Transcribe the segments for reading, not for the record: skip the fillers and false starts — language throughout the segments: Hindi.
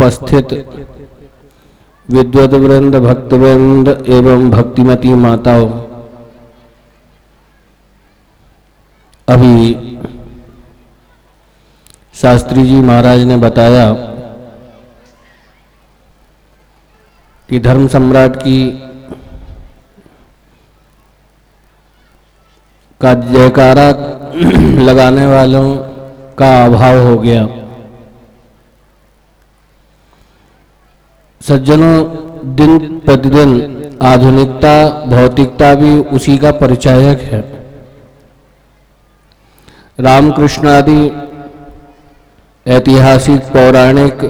उपस्थित विद्वद्वृंद, भक्तवृंद एवं भक्तिमती माताओं, अभी शास्त्री जी महाराज ने बताया कि धर्म सम्राट की का जयकारा लगाने वालों का अभाव हो गया। सज्जनों, दिन प्रतिदिन आधुनिकता, भौतिकता भी उसी का परिचायक है। रामकृष्ण आदि ऐतिहासिक पौराणिक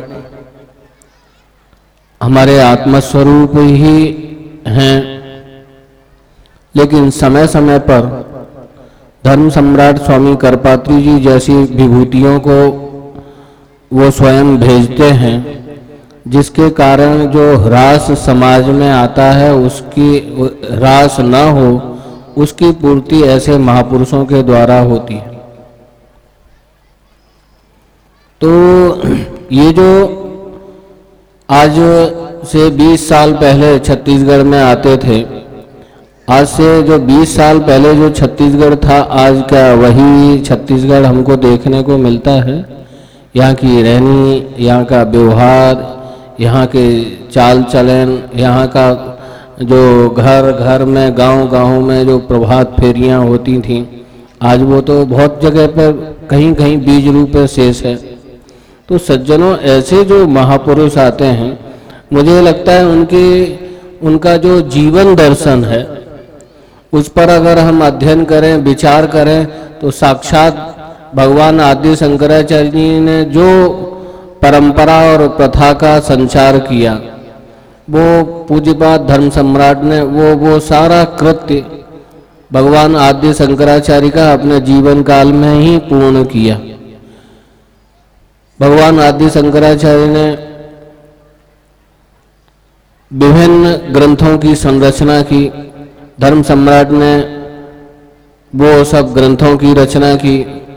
हमारे आत्मस्वरूप ही हैं, लेकिन समय समय पर धर्म सम्राट स्वामी करपात्री जी जैसी विभूतियों को वो स्वयं भेजते हैं, जिसके कारण जो ह्रास समाज में आता है उसकी ह्रास न हो, उसकी पूर्ति ऐसे महापुरुषों के द्वारा होती है। तो ये जो आज से 20 साल पहले छत्तीसगढ़ में आते थे, आज से जो 20 साल पहले जो छत्तीसगढ़ था, आज क्या वही छत्तीसगढ़ हमको देखने को मिलता है? यहाँ की रहनी, यहाँ का व्यवहार, यहाँ के चाल चलन, यहाँ का जो घर घर में, गांव गांव में जो प्रभात फेरियाँ होती थीं, आज वो तो बहुत जगह पर कहीं कहीं बीज रूप में शेष है। तो सज्जनों, ऐसे जो महापुरुष आते हैं, मुझे लगता है उनका जो जीवन दर्शन है उस पर अगर हम अध्ययन करें, विचार करें, तो साक्षात भगवान आदि शंकराचार्य जी ने जो परंपरा और प्रथा का संचार किया, वो पूज्यपाद धर्म सम्राट ने वो सारा कृत्य भगवान आदि शंकराचार्य का अपने जीवन काल में ही पूर्ण किया। भगवान आदि शंकराचार्य ने विभिन्न ग्रंथों की संरचना की, धर्म सम्राट ने वो सब ग्रंथों की रचना की।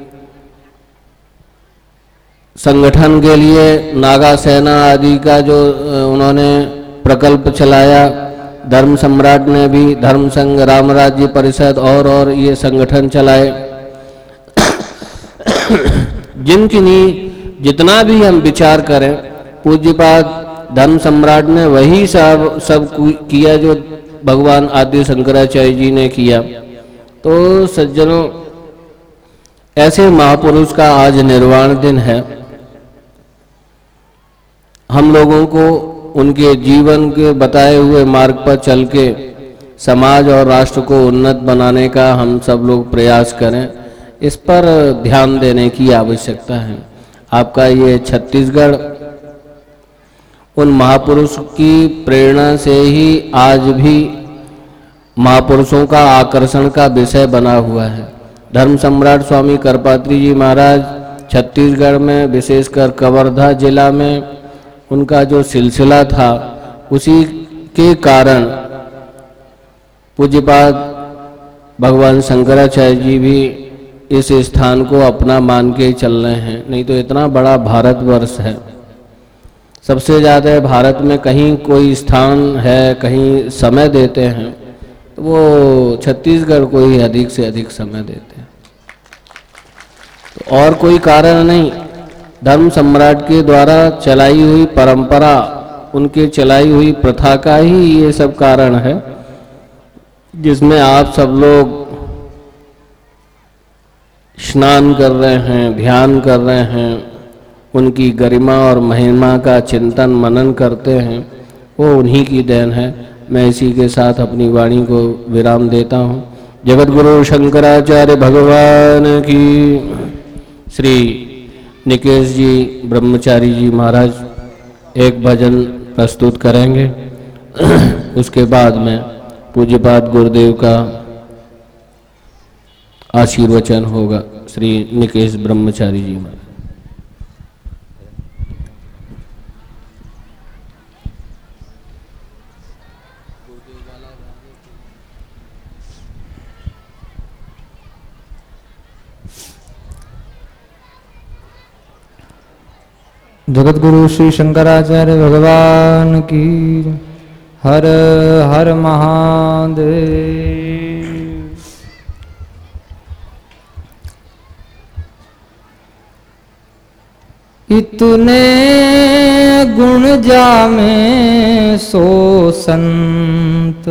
संगठन के लिए नागा सेना आदि का जो उन्होंने प्रकल्प चलाया, धर्म सम्राट ने भी धर्म संघ, राम राज्य परिषद और ये संगठन चलाए। जितना भी हम विचार करें, पूज्यपाद धर्म सम्राट ने वही सब किया जो भगवान आदि शंकराचार्य जी ने किया। तो सज्जनों, ऐसे महापुरुष का आज निर्वाण दिन है। हम लोगों को उनके जीवन के बताए हुए मार्ग पर चल के समाज और राष्ट्र को उन्नत बनाने का हम सब लोग प्रयास करें, इस पर ध्यान देने की आवश्यकता है। आपका ये छत्तीसगढ़ उन महापुरुष की प्रेरणा से ही आज भी महापुरुषों का आकर्षण का विषय बना हुआ है। धर्म सम्राट स्वामी करपात्री जी महाराज छत्तीसगढ़ में, विशेषकर कवर्धा जिला में उनका जो सिलसिला था, उसी के कारण पूज्यपाद भगवान शंकराचार्य जी भी इस स्थान को अपना मान के चल रहे हैं। नहीं तो इतना बड़ा भारतवर्ष है, सबसे ज़्यादा भारत में कहीं कोई स्थान है, कहीं समय देते हैं, तो वो छत्तीसगढ़ को ही अधिक से अधिक समय देते हैं। तो और कोई कारण नहीं, धर्म सम्राट के द्वारा चलाई हुई परंपरा, उनके चलाई हुई प्रथा का ही ये सब कारण है, जिसमें आप सब लोग स्नान कर रहे हैं, ध्यान कर रहे हैं, उनकी गरिमा और महिमा का चिंतन मनन करते हैं, वो उन्हीं की देन है। मैं इसी के साथ अपनी वाणी को विराम देता हूँ। जगत गुरु शंकराचार्य भगवान की। श्री निकेश जी ब्रह्मचारी जी महाराज एक भजन प्रस्तुत करेंगे, उसके बाद में पूज्यपाद गुरुदेव का आशीर्वचन होगा। श्री निकेश ब्रह्मचारी जी महाराज। जगत गुरु श्री शंकराचार्य भगवान की हर हर महादेव। इतने गुण जामे सो संत,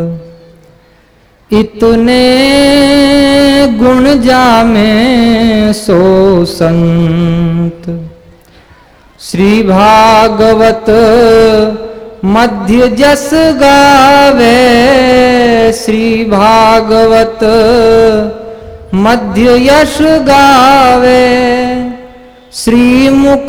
इतने गुण जामे सो संत। श्री भागवत मध्य जस गावे, श्री भागवत मध्य यश गावे। श्रीमुख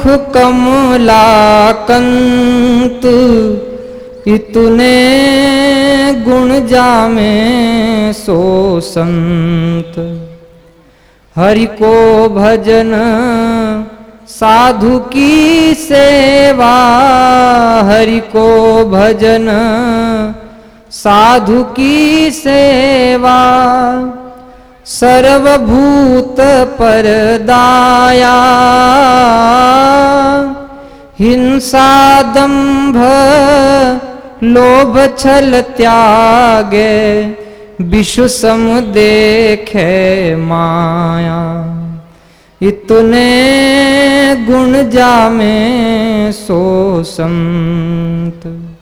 कमलाकंत, इतने गुण जामे सो संत। हरि को भजन साधु की सेवा, हरि को भजन साधु की सेवा। सर्वभूत परदाया, हिंसा दंभ लोभ छल त्यागे। विश्व सम देखे माया, इतने गुण जामे सो संत।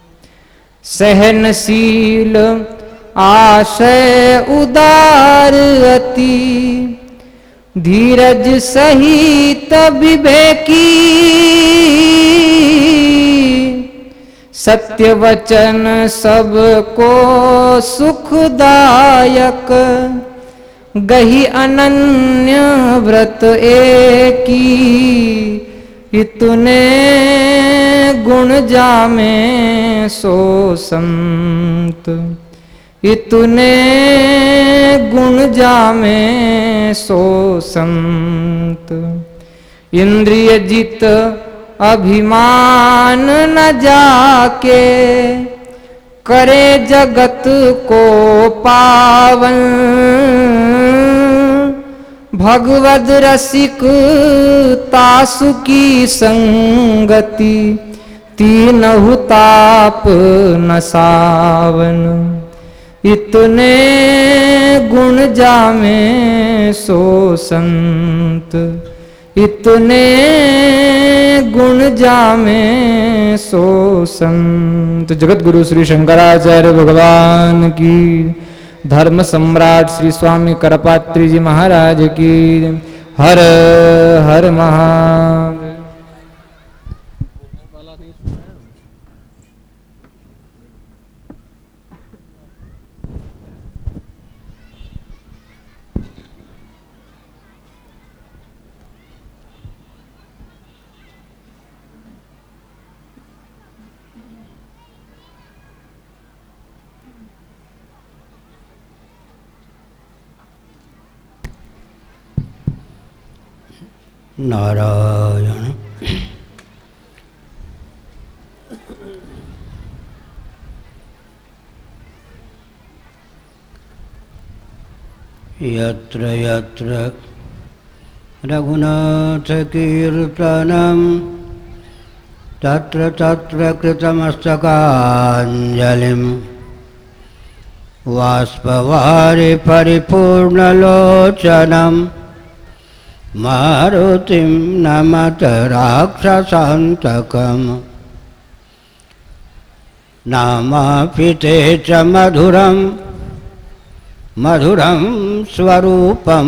सहनशील आशय उदार अति, धीरज सहित विवेकी। सत्य वचन सबको सुखदायक, गही अनन्य व्रत एकी। इतने गुण जामे सो संत, इतने गुण जामे सो संत। इंद्रिय जित अभिमान न जाके, करे जगत को पावन। भगवद रसिक तासु की संगति, तीनहु ताप न सावन। इतने गुण जामे सो संत, इतने गुण जामे सो संत। जगत गुरु श्री शंकराचार्य भगवान की, धर्म सम्राट श्री स्वामी करपात्री जी महाराज की हर हर महादेव। नारायण। यत्र यत्र रघुनाथ कीर्तनं, तत्र तत्र कृतमस्तकाञ्जलिं। बाष्पवारि परिपूर्णलोचनं, मारुतिं नमत राक्षसान्तकम्। नामापि ते च मधुरं मधुरं स्वरूपं,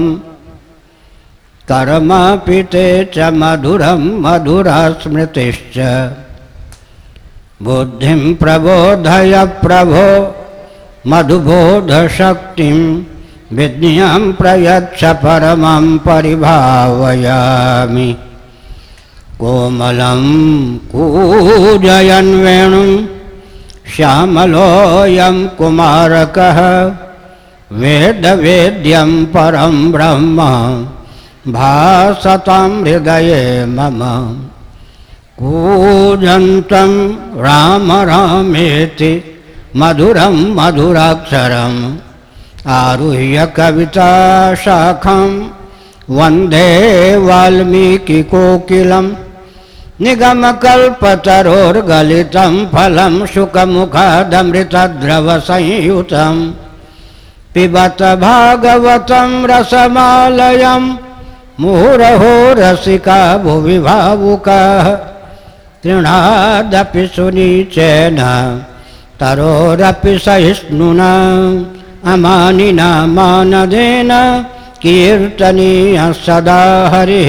कर्मापि ते च मधुरं मधुरा स्मृतिश्च। बुद्धिं प्रबोधय प्रभो मधुबोधशक्तिं, विद्यां प्रयच्छ परमं परिभावयामि। कोमलं कूजयन् वेणुं, श्यामलोऽयं कुमारकः। वेदवेद्यं परं ब्रह्म, भासतां हृदये मम। कूजन्तं राम रामेति, मधुरं मधुराक्षरम्। आरुह्य कविता शाखां, वन्दे वाल्मीकिकोकिलं। निगमकल्पतरोर्गलितं फलं शुकमुखादमृतद्रवसंयुतं पिबत भागवतं रसमालयं मुहुरहो रसिका भुवि भावुकाः तृणादपि सुनीचेन तरोरपि सहिष्णुना अमानिना मानदेन कीर्तनीयः सदा हरिः।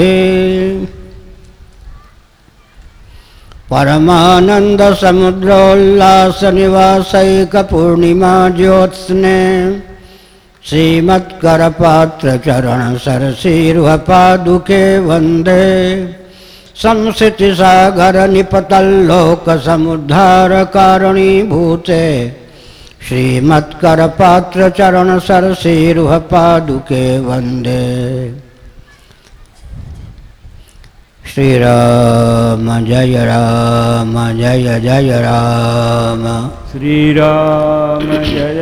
परमानंद समुद्रोल्लास निवासैक पूर्णिमा ज्योत्स्ने श्रीमत्करपात्र चरण सरसीरुह पादुके वंदे संसिति सागर निपतल्लोक समुद्धार कारणीभूते श्रीमत्करपात्र चरण सरसीरुह पादुके वंदे। श्री राम जय जय राम श्री राम जय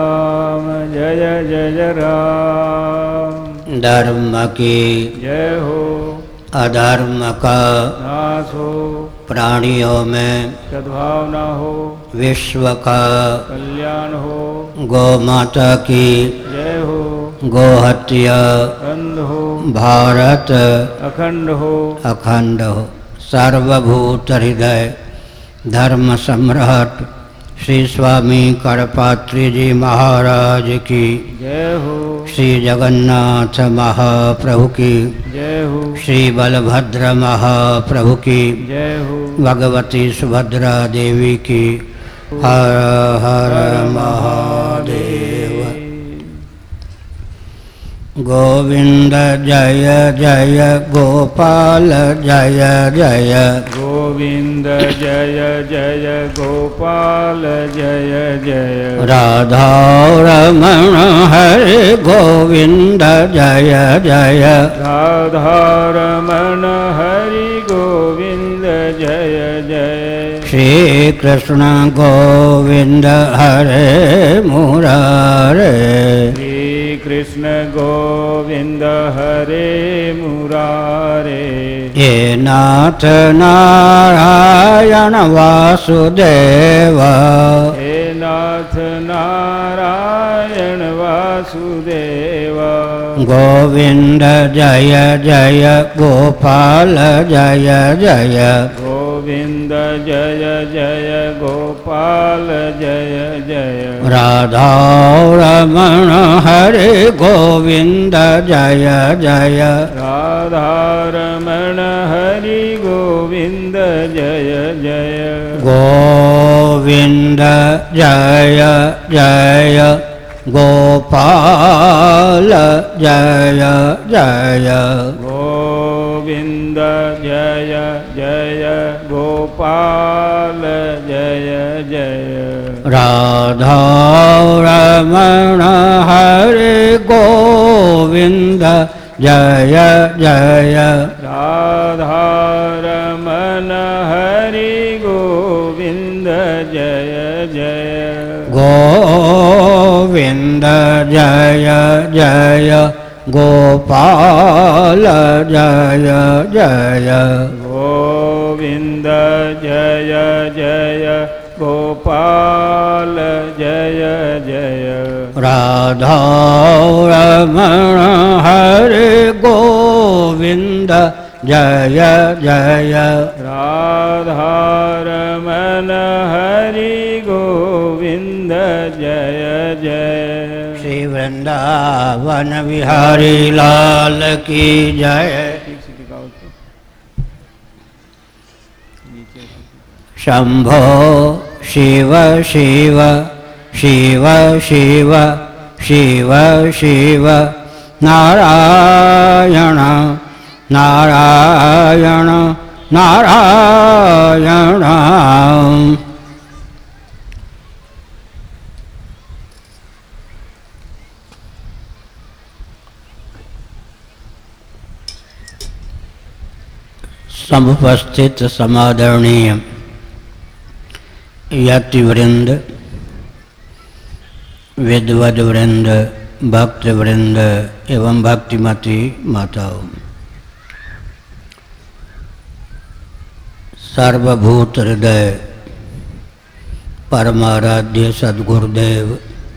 जय राम। धर्म की जय हो, अधर्म का नाश हो, प्राणियों में सद्भावना हो, विश्व का कल्याण हो। गौ माता की जय हो, गोहत्या बंद हो, भारत अखंड हो, अखंड हो। सर्वभूत हृदय धर्म सम्राट श्री स्वामी करपात्री जी महाराज की जय हो, श्री जगन्नाथ महाप्रभु की जय हो, श्री बलभद्र महाप्रभु की जय हो, भगवती सुभद्रा देवी की हर हर महादेव। गोविंद जय जय गोपाल जय जय गोविंद जय जय गोपाल जय जय राधा रमण हरे गोविंद जय जय राधा रमण हरि गोविंद जय जय श्री कृष्ण गोविंद हरे मुरारे कृष्ण गोविंद हरे मुरारे। ये नाथ नारायण वासुदेव हे नाथ नारायण वासुदेव गोविंद जय जय गोपाल जय जय गोविंद जय जय गोपाल जय जय राधा रमण हरे गोविंद जय जय राधा रमण हरि गोविंद जय जय गोविंद जय जय गोपाल जय जय गोविंद जय जय गोपाल जय जय राधा रमण हरे गोविंद जय जय राधा रमण हरि गोविंद जय जय गोविंद जय जय गोपाल जय जय गोविंद जय जय गोपाल जय जय राधा रमण हरे गोविंद जय जय राधा रमण हरि गोविंद जय जय श्री वृंदावन बिहारी लाल की जय। शंभो शिव शिव शिव शिव शिव शिव नारायण नारायण नारायण। समुपस्थित समादरणीय यात्री वृंद, विद्वद वृंद, भक्त वृंद एवं भक्तिमती माताओं, सर्वभूत हृदय परमाराध्य सद्गुरुदेव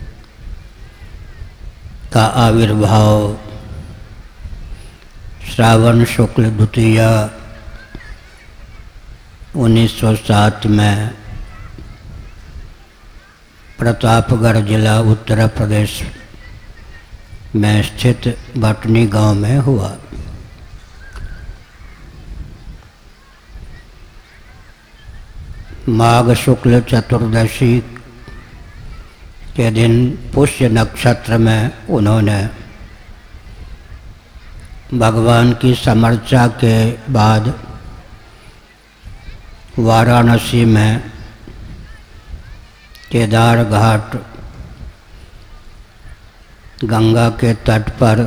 का आविर्भाव श्रावण शुक्ल द्वितीया 1907 में प्रतापगढ़ जिला उत्तर प्रदेश में स्थित भटनी गांव में हुआ। माघ शुक्ल चतुर्दशी के दिन पुष्य नक्षत्र में उन्होंने भगवान की समर्चा के बाद वाराणसी में केदार घाट गंगा के तट पर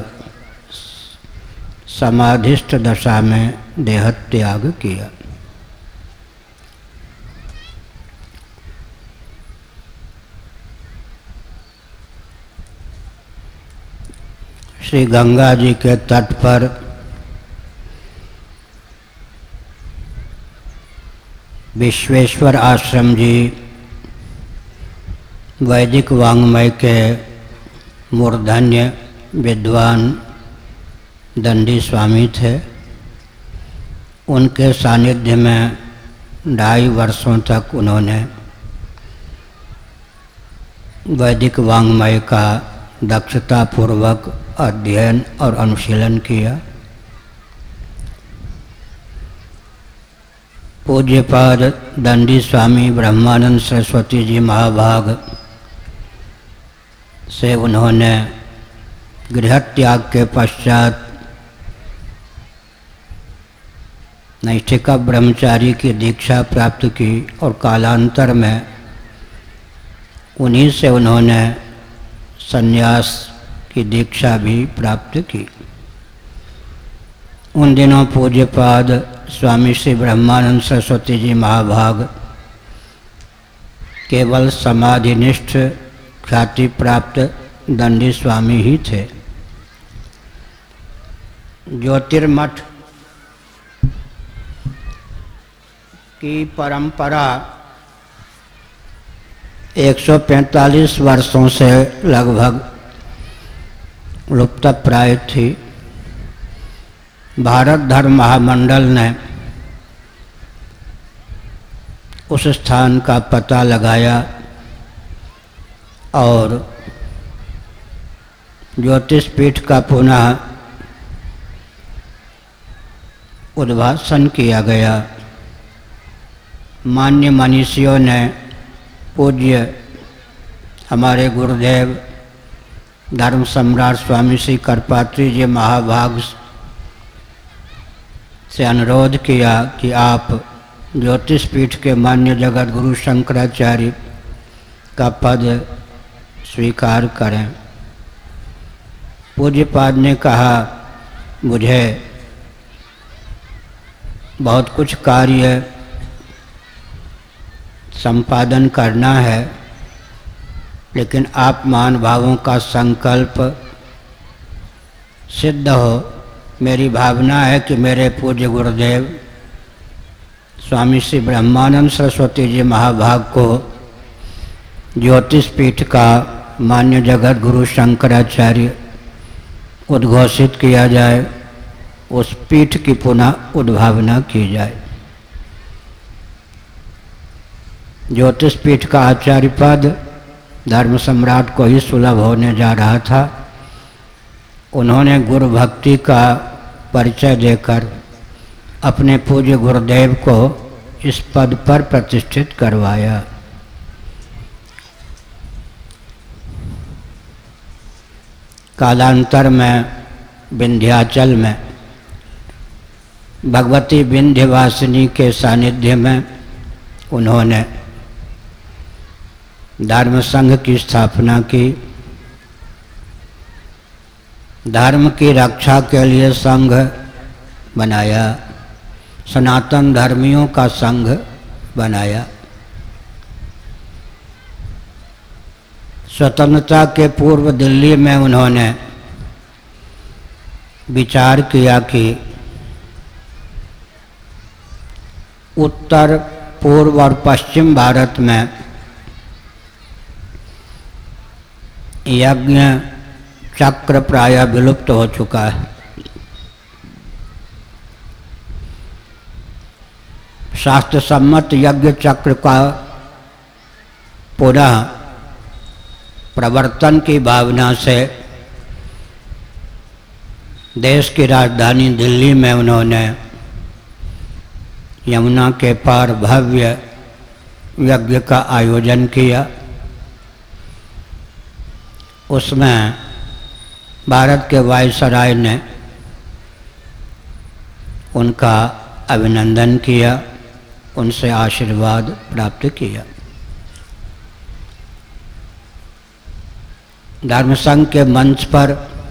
समाधिस्थ दशा में देहत्याग किया। श्री गंगा जी के तट पर विश्वेश्वर आश्रम जी वैदिक वाङ्मय के मूर्धन्य विद्वान दंडी स्वामी थे। उनके सानिध्य में 2.5 वर्षों तक उन्होंने वैदिक वाङ्मय का दक्षतापूर्वक अध्ययन और अनुशीलन किया। पूज्यपाद दंडी स्वामी ब्रह्मानंद सरस्वती जी महाभाग से उन्होंने गृह त्याग के पश्चात नैष्ठिका ब्रह्मचारी की दीक्षा प्राप्त की और कालांतर में उन्हीं से उन्होंने संन्यास की दीक्षा भी प्राप्त की। उन दिनों पूज्यपाद स्वामी श्री ब्रह्मानंद सरस्वती जी महाभाग केवल समाधिनिष्ठ ख्याति प्राप्त दंडी स्वामी ही थे। ज्योतिर्मठ की परंपरा 145 वर्षों से लगभग लुप्तप्राय थी। भारत धर्म महामंडल ने उस स्थान का पता लगाया और ज्योतिष पीठ का पुनः उद्भासन किया गया। मान्य मनीषियों ने पूज्य हमारे गुरुदेव धर्म सम्राट स्वामी श्री करपात्री जी महाभाग से अनुरोध किया कि आप ज्योतिष पीठ के मान्य जगत गुरु शंकराचार्य का पद स्वीकार करें। पूज्यपाद ने कहा, मुझे बहुत कुछ कार्य संपादन करना है, लेकिन आप महानुभावों का संकल्प सिद्ध हो। मेरी भावना है कि मेरे पूज्य गुरुदेव स्वामी श्री ब्रह्मानंद सरस्वती जी महाभाग को ज्योतिष पीठ का मान्य जगत गुरु शंकराचार्य उद्घोषित किया जाए, उस पीठ की पुनः उद्भावना की जाए। ज्योतिष पीठ का आचार्य पद धर्म सम्राट को ही सुलभ होने जा रहा था। उन्होंने गुरु भक्ति का परिचय देकर अपने पूज्य गुरुदेव को इस पद पर प्रतिष्ठित करवाया। कालांतर में विंध्याचल में भगवती विंध्यवासिनी के सानिध्य में उन्होंने धर्म संघ की स्थापना की। धर्म की रक्षा के लिए संघ बनाया, सनातन धर्मियों का संघ बनाया। स्वतंत्रता के पूर्व दिल्ली में उन्होंने विचार किया कि उत्तर, पूर्व और पश्चिम भारत में यज्ञ चक्र प्रायः विलुप्त हो चुका है। शास्त्र सम्मत यज्ञ चक्र का पुनः प्रवर्तन की भावना से देश की राजधानी दिल्ली में उन्होंने यमुना के पार भव्य यज्ञ का आयोजन किया। उसमें भारत के वायसराय ने उनका अभिनंदन किया, उनसे आशीर्वाद प्राप्त किया। धर्म संघ के मंच पर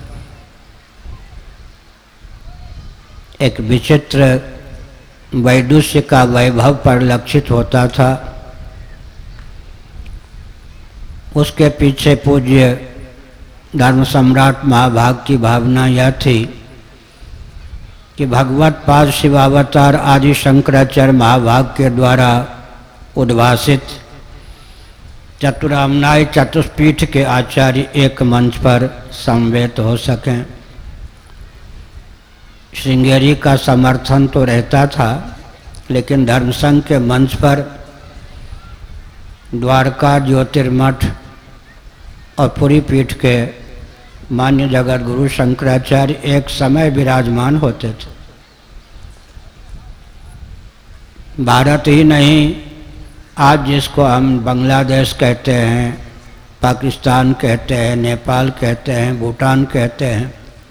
एक विचित्र वैदुष्य का वैभव परिलक्षित होता था। उसके पीछे पूज्य धर्म सम्राट महाभाग की भावना यह थी कि भगवत पाद शिवावतार आदि शंकराचार्य महाभाग के द्वारा उद्भासित चतुराम्नाय चतुष्पीठ के आचार्य एक मंच पर समवेत हो सकें। श्रृंगेरी का समर्थन तो रहता था, लेकिन धर्मसंघ के मंच पर द्वारका ज्योतिर्मठ और पुरी पीठ के मान्य जगत गुरु शंकराचार्य एक समय विराजमान होते थे। भारत ही नहीं, आज जिसको हम बांग्लादेश कहते हैं, पाकिस्तान कहते हैं, नेपाल कहते हैं, भूटान कहते हैं,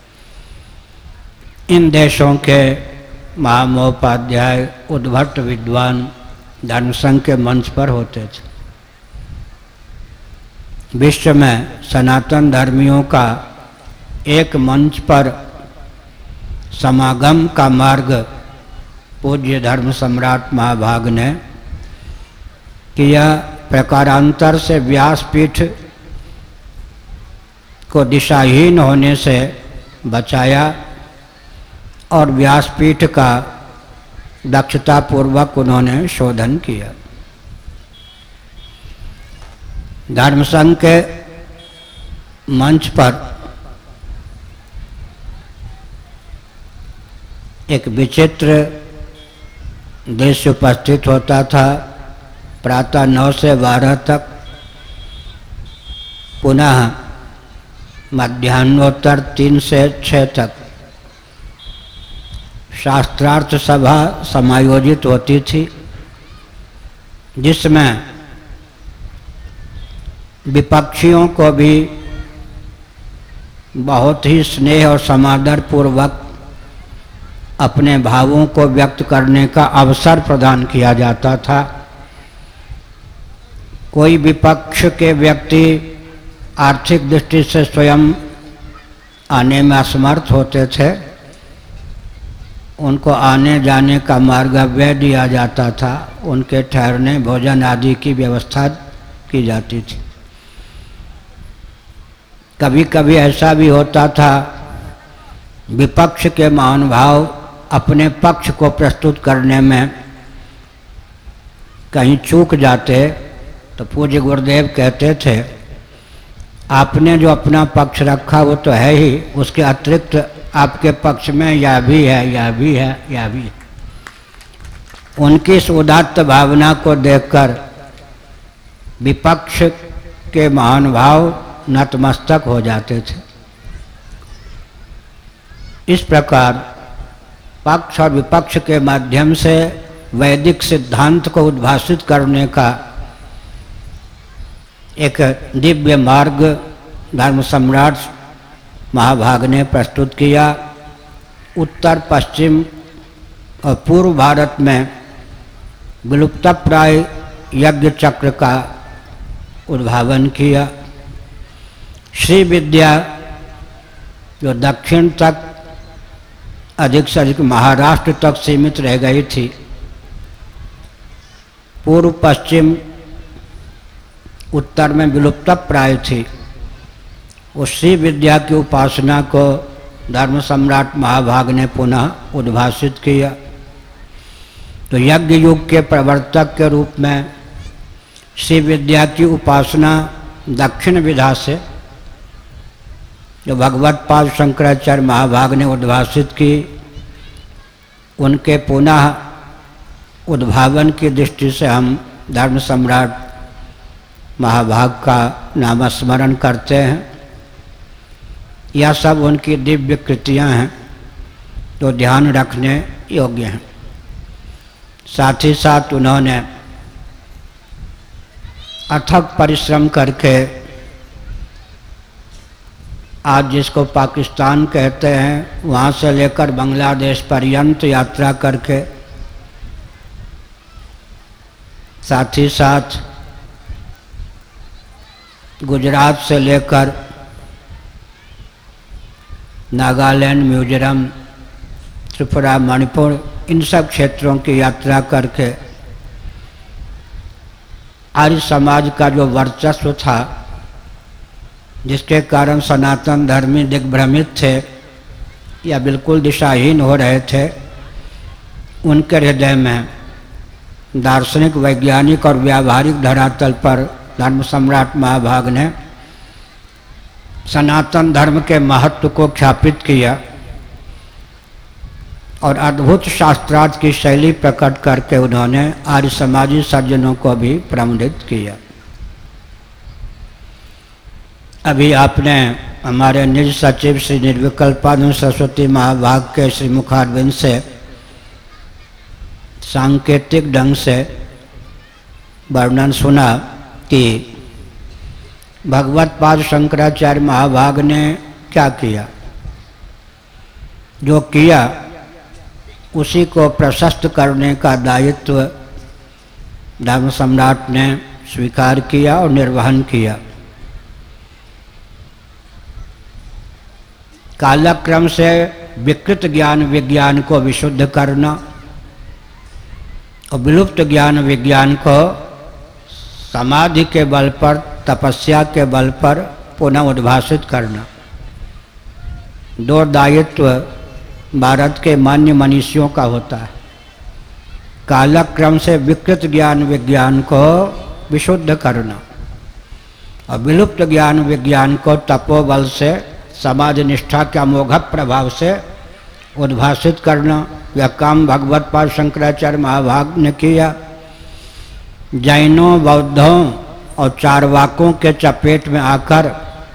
इन देशों के महामहोपाध्याय उद्भट विद्वान धर्मसंघ के मंच पर होते थे। विश्व में सनातन धर्मियों का एक मंच पर समागम का मार्ग पूज्य धर्म सम्राट महाभाग ने किया। प्रकारांतर से व्यासपीठ को दिशाहीन होने से बचाया और व्यासपीठ का दक्षतापूर्वक उन्होंने शोधन किया। धर्मसंघ के मंच पर एक विचित्र दृश्य उपस्थित होता था। प्रातः 9 से 12 तक, पुनः मध्याह्नोत्तर 3 से 6 तक शास्त्रार्थ सभा समायोजित होती थी, जिसमें विपक्षियों को भी बहुत ही स्नेह और समादर पूर्वक अपने भावों को व्यक्त करने का अवसर प्रदान किया जाता था। कोई विपक्ष के व्यक्ति आर्थिक दृष्टि से स्वयं आने में असमर्थ होते थे, उनको आने जाने का मार्ग व्यय दिया जाता था, उनके ठहरने भोजन आदि की व्यवस्था की जाती थी। कभी कभी ऐसा भी होता था, विपक्ष के महानुभाव अपने पक्ष को प्रस्तुत करने में कहीं चूक जाते तो पूज्य गुरुदेव कहते थे, आपने जो अपना पक्ष रखा वो तो है ही, उसके अतिरिक्त आपके पक्ष में यह भी है, यह भी है, यह भी है। उनकी इस उदात्त भावना को देखकर विपक्ष के महानुभाव नतमस्तक हो जाते थे। इस प्रकार पक्ष और विपक्ष के माध्यम से वैदिक सिद्धांत को उद्भासित करने का एक दिव्य मार्ग धर्म सम्राट महाभाग ने प्रस्तुत किया। उत्तर, पश्चिम और पूर्व भारत में विलुप्तप्राय यज्ञ चक्र का उद्भावन किया। श्री विद्या जो दक्षिण तक अधिक से अधिक महाराष्ट्र तक सीमित रह गई थी, पूर्व पश्चिम उत्तर में विलुप्तप्राय थी। उस श्री विद्या की उपासना को धर्म सम्राट महाभाग ने पुनः उद्भासित किया। तो यज्ञ युग के प्रवर्तक के रूप में श्री विद्या की उपासना दक्षिण विधा से जो भगवत पाद शंकराचार्य महाभाग ने उद्भासित की, उनके पुनः उद्भावन की दृष्टि से हम धर्म सम्राट महाभाग का नामस्मरण करते हैं। यह सब उनकी दिव्य कृतियाँ हैं तो ध्यान रखने योग्य हैं। साथ ही साथ उन्होंने अथक परिश्रम करके आज जिसको पाकिस्तान कहते हैं वहाँ से लेकर बांग्लादेश पर्यंत यात्रा करके, साथ ही साथ गुजरात से लेकर नागालैंड, मिजोरम, त्रिपुरा, मणिपुर, इन सब क्षेत्रों की यात्रा करके आर्य समाज का जो वर्चस्व था, जिसके कारण सनातन धर्मी दिग्भ्रमित थे या बिल्कुल दिशाहीन हो रहे थे, उनके हृदय में दार्शनिक, वैज्ञानिक और व्यावहारिक धरातल पर धर्म सम्राट महाभाग ने सनातन धर्म के महत्व को ख्यापित किया और अद्भुत शास्त्रार्थ की शैली प्रकट करके उन्होंने आर्य समाजी सज्जनों को भी प्रमुदित किया। अभी आपने हमारे निज सचिव श्री निर्विकल्पानंद सरस्वती महाभाग के श्री मुखारविंद से सांकेतिक ढंग से वर्णन सुना कि भगवत पाद शंकराचार्य महाभाग ने क्या किया। जो किया उसी को प्रशस्त करने का दायित्व धर्म सम्राट ने स्वीकार किया और निर्वहन किया। कालक्रम से विकृत ज्ञान विज्ञान को विशुद्ध करना और विलुप्त ज्ञान विज्ञान को समाधि के बल पर, तपस्या के बल पर पुनः उद्भासित करना। दो दायित्व भारत के मान्य मनीषियों का होता है। कालक्रम से विकृत ज्ञान विज्ञान को विशुद्ध करना और विलुप्त ज्ञान विज्ञान को तपोबल से, समाधि निष्ठा के अमोघ प्रभाव से उद्भासित करना। यह काम भगवत पाद शंकराचार्य महाभाग ने किया। जैनों, बौद्धों और चारवाकों के चपेट में आकर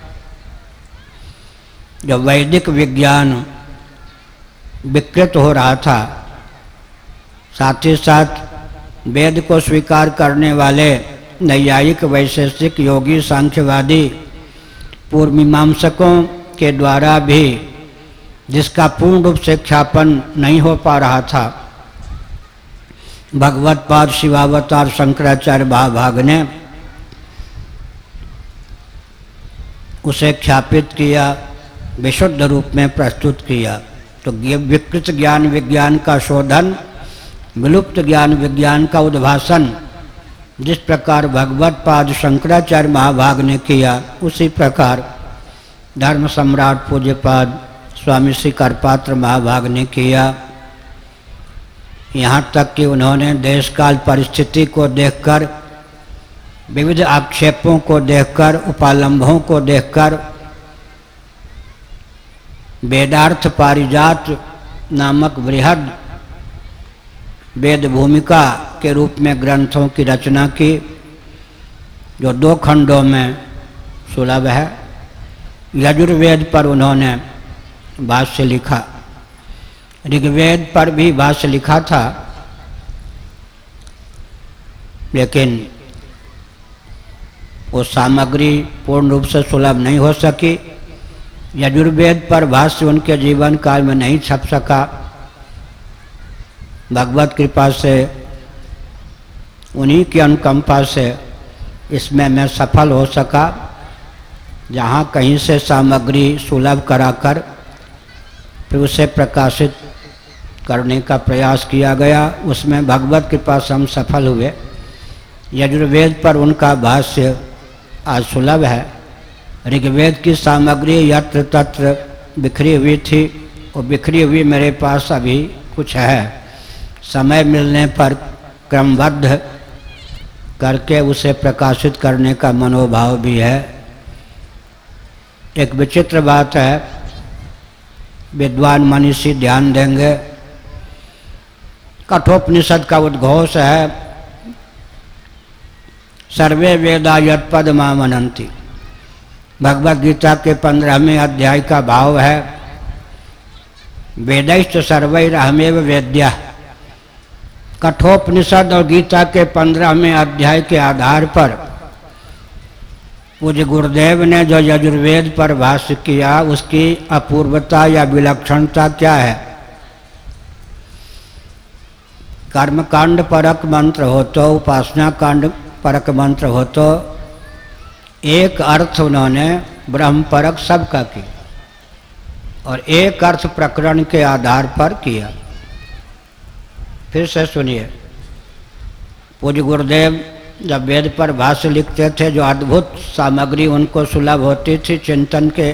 जो वैदिक विज्ञान विकृत हो रहा था, साथ ही साथ वेद को स्वीकार करने वाले नैयायिक, वैशेषिक, योगी, सांख्यवादी, पूर्व मीमांसकों के द्वारा भी जिसका पूर्ण रूप से ख्यापन नहीं हो पा रहा था, भगवत पाद शिवावतार शंकराचार्य महाभाग ने उसे ख्यापित किया, विशुद्ध रूप में प्रस्तुत किया। तो विकृत ज्ञान विज्ञान का शोधन, विलुप्त ज्ञान विज्ञान का उद्भासन जिस प्रकार भगवत पाद शंकराचार्य महाभाग ने किया, उसी प्रकार धर्म सम्राट पूज्यपाद स्वामी श्री करपात्र महाभाग ने किया। यहाँ तक कि उन्होंने देश काल परिस्थिति को देखकर, विविध आक्षेपों को देखकर, उपालंभों को देखकर वेदार्थ पारिजात नामक बृहद वेद भूमिका के रूप में ग्रंथों की रचना की, जो 2 खंडों में सुलभ है। यजुर्वेद पर उन्होंने भाष्य लिखा, ऋग्वेद पर भी भाष्य लिखा था, लेकिन वो सामग्री पूर्ण रूप से सुलभ नहीं हो सकी। यजुर्वेद पर भाष्य उनके जीवन काल में नहीं छप सका। भगवत कृपा से, उन्हीं की अनुकंपा से इसमें मैं सफल हो सका। जहाँ कहीं से सामग्री सुलभ कराकर फिर उसे प्रकाशित करने का प्रयास किया गया, उसमें भगवत कृपा से हम सफल हुए। यजुर्वेद पर उनका भाष्य आज सुलभ है। ऋग्वेद की सामग्री यत्र तत्र बिखरी हुई थी, और बिखरी हुई मेरे पास अभी कुछ है। समय मिलने पर क्रमबद्ध करके उसे प्रकाशित करने का मनोभाव भी है। एक विचित्र बात है, विद्वान मनीषी ध्यान देंगे, कठोपनिषद का उद्घोष है, सर्वे वेदा यत्पद मामनन्ति। भगवद गीता के 15वें अध्याय का भाव है, वेदैश्च सर्वैरहमेव वेद्यः। कठोपनिषद और गीता के 15वें अध्याय के आधार पर पूज्य गुरुदेव ने जो यजुर्वेद पर भाष्य किया, उसकी अपूर्वता या विलक्षणता क्या है। कर्मकांड परक मंत्र हो तो, उपासना कांड परक मंत्र हो तो, एक अर्थ उन्होंने ब्रह्म परक सबका किया और एक अर्थ प्रकरण के आधार पर किया। फिर से सुनिए, पूज्य गुरुदेव जब वेद पर भाष्य लिखते थे, जो अद्भुत सामग्री उनको सुलभ होती थी, चिंतन के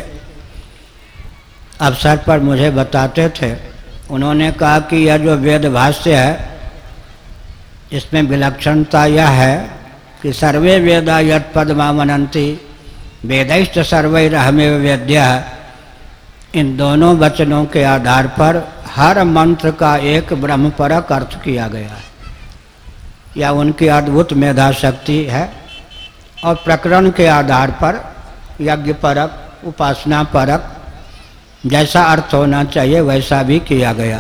अवसर पर मुझे बताते थे। उन्होंने कहा कि यह जो वेद भाष्य है, इसमें विलक्षणता यह है कि सर्वे वेदा यत्पद मामनन्ति वेदैश्च सर्वैरहमेव वेद्यः। इन दोनों वचनों के आधार पर हर मंत्र का एक ब्रह्मपरक अर्थ किया गया है, या उनकी अद्भुत मेधा शक्ति है। और प्रकरण के आधार पर यज्ञ परक, उपासना परक, जैसा अर्थ होना चाहिए वैसा भी किया गया।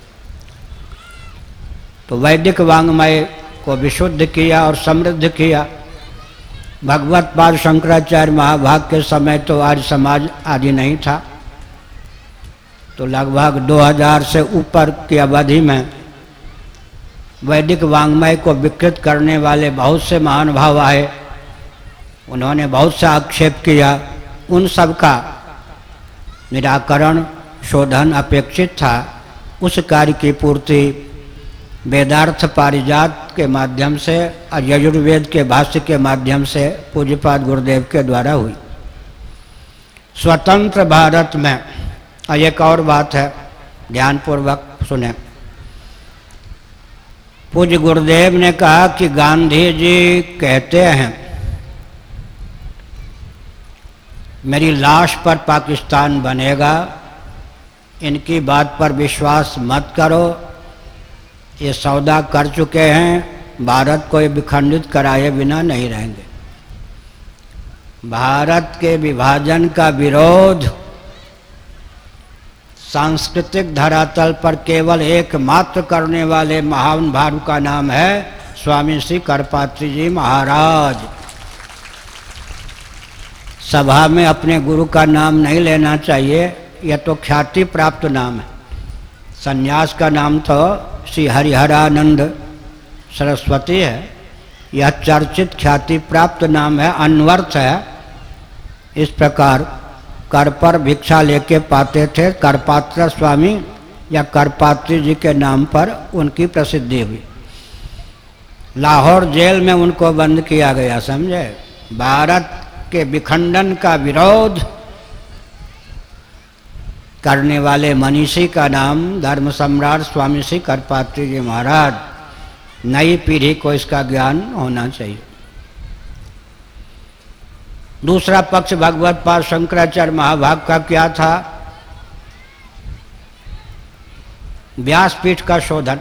तो वैदिक वाङ्मय को विशुद्ध किया और समृद्ध किया। भगवत पाद शंकराचार्य महाभाग के समय तो आर्य समाज आदि नहीं था, तो लगभग 2000 से ऊपर की अवधि में वैदिक वाङ्मय को विकृत करने वाले बहुत से महानुभाव आए। उन्होंने बहुत सा आक्षेप किया, उन सब का निराकरण, शोधन अपेक्षित था। उस कार्य की पूर्ति वेदार्थ पारिजात के माध्यम से और यजुर्वेद के भाष्य के माध्यम से पूज्यपाद गुरुदेव के द्वारा हुई। स्वतंत्र भारत में, और एक और बात है, ध्यानपूर्वक सुने। पूज्य गुरुदेव ने कहा कि गांधी जी कहते हैं, मेरी लाश पर पाकिस्तान बनेगा, इनकी बात पर विश्वास मत करो, ये सौदा कर चुके हैं, भारत को विखंडित कराए बिना नहीं रहेंगे। भारत के विभाजन का विरोध सांस्कृतिक धरातल पर केवल एकमात्र करने वाले महान भाव का नाम है स्वामी श्री करपात्री जी महाराज। सभा में अपने गुरु का नाम नहीं लेना चाहिए, यह तो ख्याति प्राप्त नाम है। सन्यास का नाम तो श्री हरिहरानंद सरस्वती है, यह चर्चित ख्याति प्राप्त नाम है, अन्वर्थ है। इस प्रकार कर पर भिक्षा लेके पाते थे करपात्र स्वामी या करपात्री जी के नाम पर उनकी प्रसिद्धि हुई। लाहौर जेल में उनको बंद किया गया, समझे। भारत के विखंडन का विरोध करने वाले मनीषी का नाम धर्म सम्राट स्वामी श्री करपात्री जी महाराज। नई पीढ़ी को इसका ज्ञान होना चाहिए। दूसरा पक्ष भगवत पाद शंकराचार्य महाभाग का क्या था? व्यासपीठ का शोधन।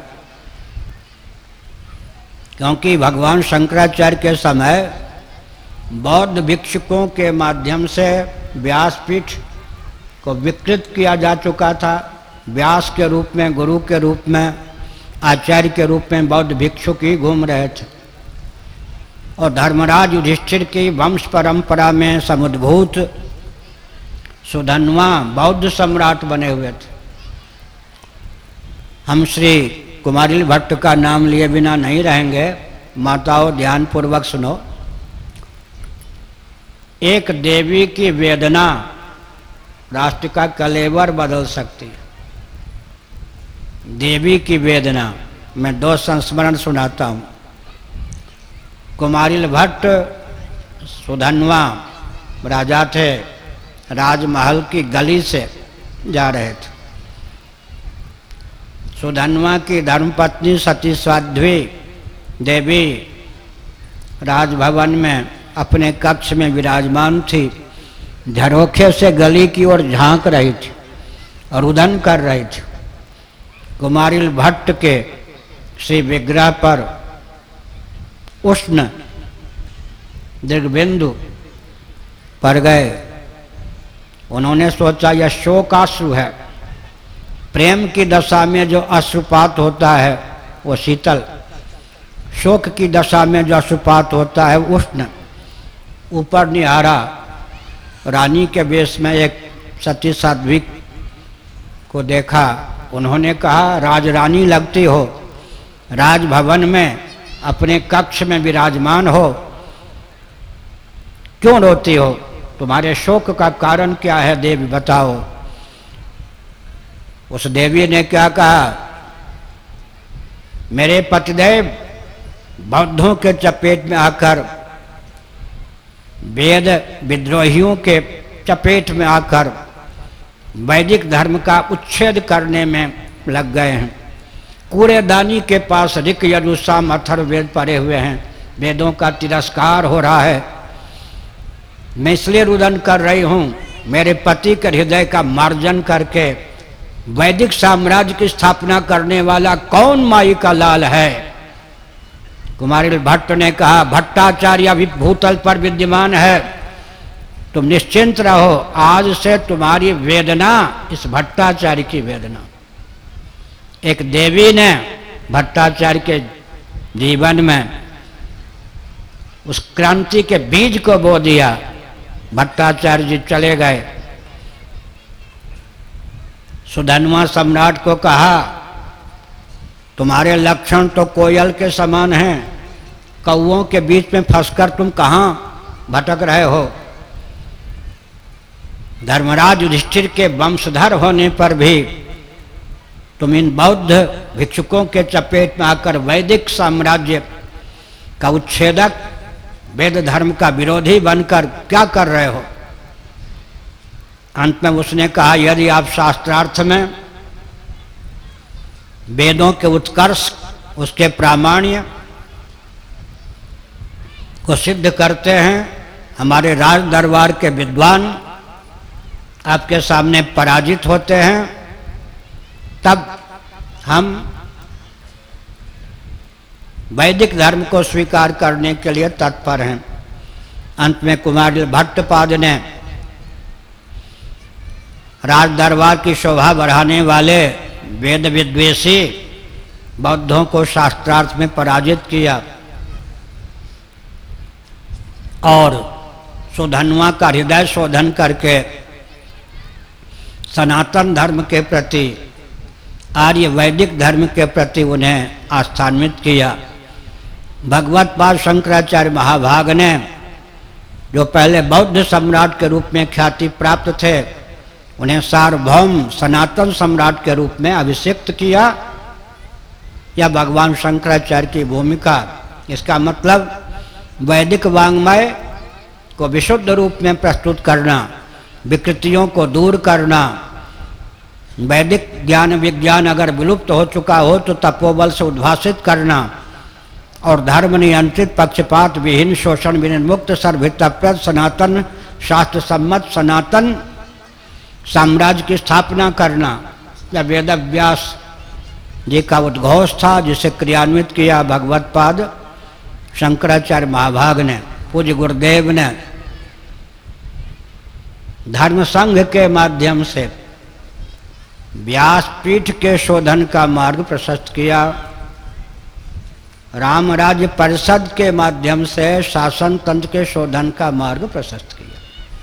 क्योंकि भगवान शंकराचार्य के समय बौद्ध भिक्षुकों के माध्यम से व्यासपीठ को विकृत किया जा चुका था। व्यास के रूप में, गुरु के रूप में, आचार्य के रूप में बौद्ध भिक्षुक ही घूम रहे थे और धर्मराज युधिष्ठिर की वंश परंपरा में समुद्भूत सुधन्वा बौद्ध सम्राट बने हुए थे। हम श्री कुमारिल भट्ट का नाम लिए बिना नहीं रहेंगे। माताओं ध्यान पूर्वक सुनो। एक देवी की वेदना राष्ट्र का कलेवर बदल सकती है। देवी की वेदना। मैं दो संस्मरण सुनाता हूँ। कुमारिल भट्ट सुधन्वा राजा थे, राजमहल की गली से जा रहे थे। सुधन्वा की धर्मपत्नी सती साध्वी देवी राजभवन में अपने कक्ष में विराजमान थी। झरोखे से गली की ओर झांक रही थी और रुदन कर रही थी। कुमारिल भट्ट के श्री विग्रह पर उष्ण दीर्घबिंदु पड़ गए। उन्होंने सोचा यह शोकाश्रु है। प्रेम की दशा में जो अश्रुपात होता है वो शीतल, शोक की दशा में जो अश्रुपात होता है उष्ण। ऊपर निहारा, रानी के वेश में एक सती साध्वी को देखा। उन्होंने कहा, राजरानी लगती हो, राजभवन में अपने कक्ष में विराजमान हो, क्यों रोती हो? तुम्हारे शोक का कारण क्या है देवी, बताओ। उस देवी ने क्या कहा, मेरे पतिदेव बौद्धों के चपेट में आकर, वेद विद्रोहियों के चपेट में आकर वैदिक धर्म का उच्छेद करने में लग गए हैं। कूड़ेदानी के पास ऋक यजु साम अथर्ववेद पड़े हुए हैं, वेदों का तिरस्कार हो रहा है। मैं इसलिए रुदन कर रही हूँ, मेरे पति के हृदय का मार्जन करके वैदिक साम्राज्य की स्थापना करने वाला कौन माई का लाल है? कुमारिल भट्ट ने कहा, भट्टाचार्य अभी भूतल पर विद्यमान है, तुम निश्चिंत रहो, आज से तुम्हारी वेदना इस भट्टाचार्य की वेदना। एक देवी ने भट्टाचार्य के जीवन में उस क्रांति के बीज को बो दिया। भट्टाचार्य जी चले गए। सुधन्वा सम्राट को कहा, तुम्हारे लक्षण तो कोयल के समान हैं, कौओं के बीच में फंसकर तुम कहाँ भटक रहे हो? धर्मराज युधिष्ठिर के वंशधर होने पर भी तुम इन बौद्ध भिक्षुकों के चपेट में आकर वैदिक साम्राज्य का उच्छेदक, वेद धर्म का विरोधी बनकर क्या कर रहे हो? अंत में उसने कहा, यदि आप शास्त्रार्थ में वेदों के उत्कर्ष, उसके प्रामाण्य को सिद्ध करते हैं, हमारे राज दरबार के विद्वान आपके सामने पराजित होते हैं, तब हम वैदिक धर्म को स्वीकार करने के लिए तत्पर हैं। अंत में कुमारिल भट्टपाद ने राज दरबार की शोभा बढ़ाने वाले वेद विद्वेषी बौद्धों को शास्त्रार्थ में पराजित किया और सुधन्वा का हृदय शोधन करके सनातन धर्म के प्रति, आर्य वैदिक धर्म के प्रति उन्हें आस्थान्वित किया। भगवत पाद शंकराचार्य महाभाग ने, जो पहले बौद्ध सम्राट के रूप में ख्याति प्राप्त थे, उन्हें सार्वभौम सनातन सम्राट के रूप में अभिषिक्त किया। यह भगवान शंकराचार्य की भूमिका। इसका मतलब वैदिक वाङ्मय को विशुद्ध रूप में प्रस्तुत करना, विकृतियों को दूर करना। वैदिक ज्ञान विज्ञान अगर विलुप्त हो चुका हो तो तपोबल से उद्भासित करना और धर्म नियंत्रित, पक्षपात विहीन, शोषण विनिर्मुक्त, सर्वहितप्रद, सनातन, शास्त्र सम्मत सनातन साम्राज्य की स्थापना करना। यह वेदव्यास जी का उद्घोष था, जिसे क्रियान्वित किया भगवत पाद शंकराचार्य महाभाग ने, पूज्य गुरुदेव ने धर्म संघ के माध्यम से व्यासपीठ के शोधन का मार्ग प्रशस्त किया। राम राज्य परिषद के माध्यम से शासन तंत्र के शोधन का मार्ग प्रशस्त किया।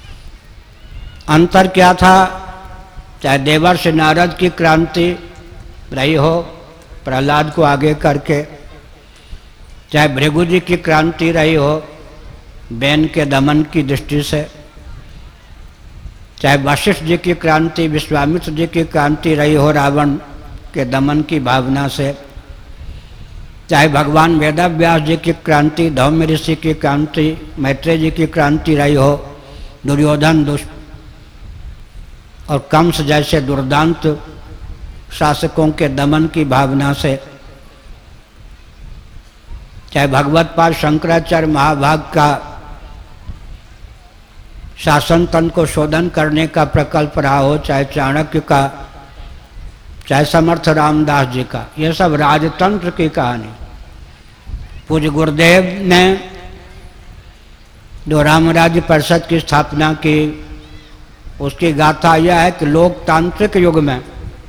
अंतर क्या था? चाहे देवर्षि नारद की क्रांति रही हो प्रहलाद को आगे करके, चाहे भृगु जी की क्रांति रही हो बैन के दमन की दृष्टि से, चाहे वशिष्ठ जी की क्रांति, विश्वामित्र जी की क्रांति रही हो रावण के दमन की भावना से, चाहे भगवान वेदव्यास जी की क्रांति, धौम्य ऋषि की क्रांति, मैत्रेय जी की क्रांति रही हो, दुर्योधन दुष्ट और कंस जैसे दुर्दांत शासकों के दमन की भावना से, चाहे भगवत पाद शंकराचार्य महाभाग का शासन तंत्र को शोधन करने का प्रकल्प रहा हो, चाहे चाणक्य का, चाहे समर्थ रामदास जी का, यह सब राजतंत्र की कहानी। पूज्य गुरुदेव ने जो रामराज्य परिषद की स्थापना की, उसकी गाथा यह है कि लोकतांत्रिक युग में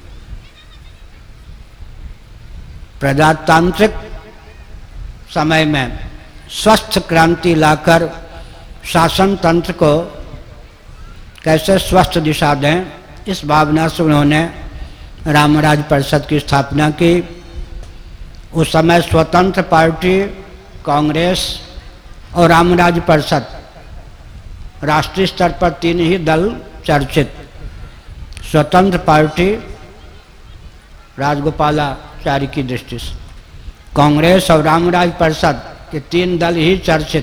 प्रजातांत्रिक समय में स्वस्थ क्रांति लाकर शासन तंत्र को कैसे स्वस्थ दिशा दें, इस भावना से उन्होंने रामराज्य परिषद की स्थापना की। उस समय स्वतंत्र पार्टी, कांग्रेस और रामराज्य परिषद, राष्ट्रीय स्तर पर 3 ही दल चर्चित। स्वतंत्र पार्टी राजगोपालाचारी की दृष्टि से, कांग्रेस और रामराज्य परिषद के 3 दल ही चर्चित।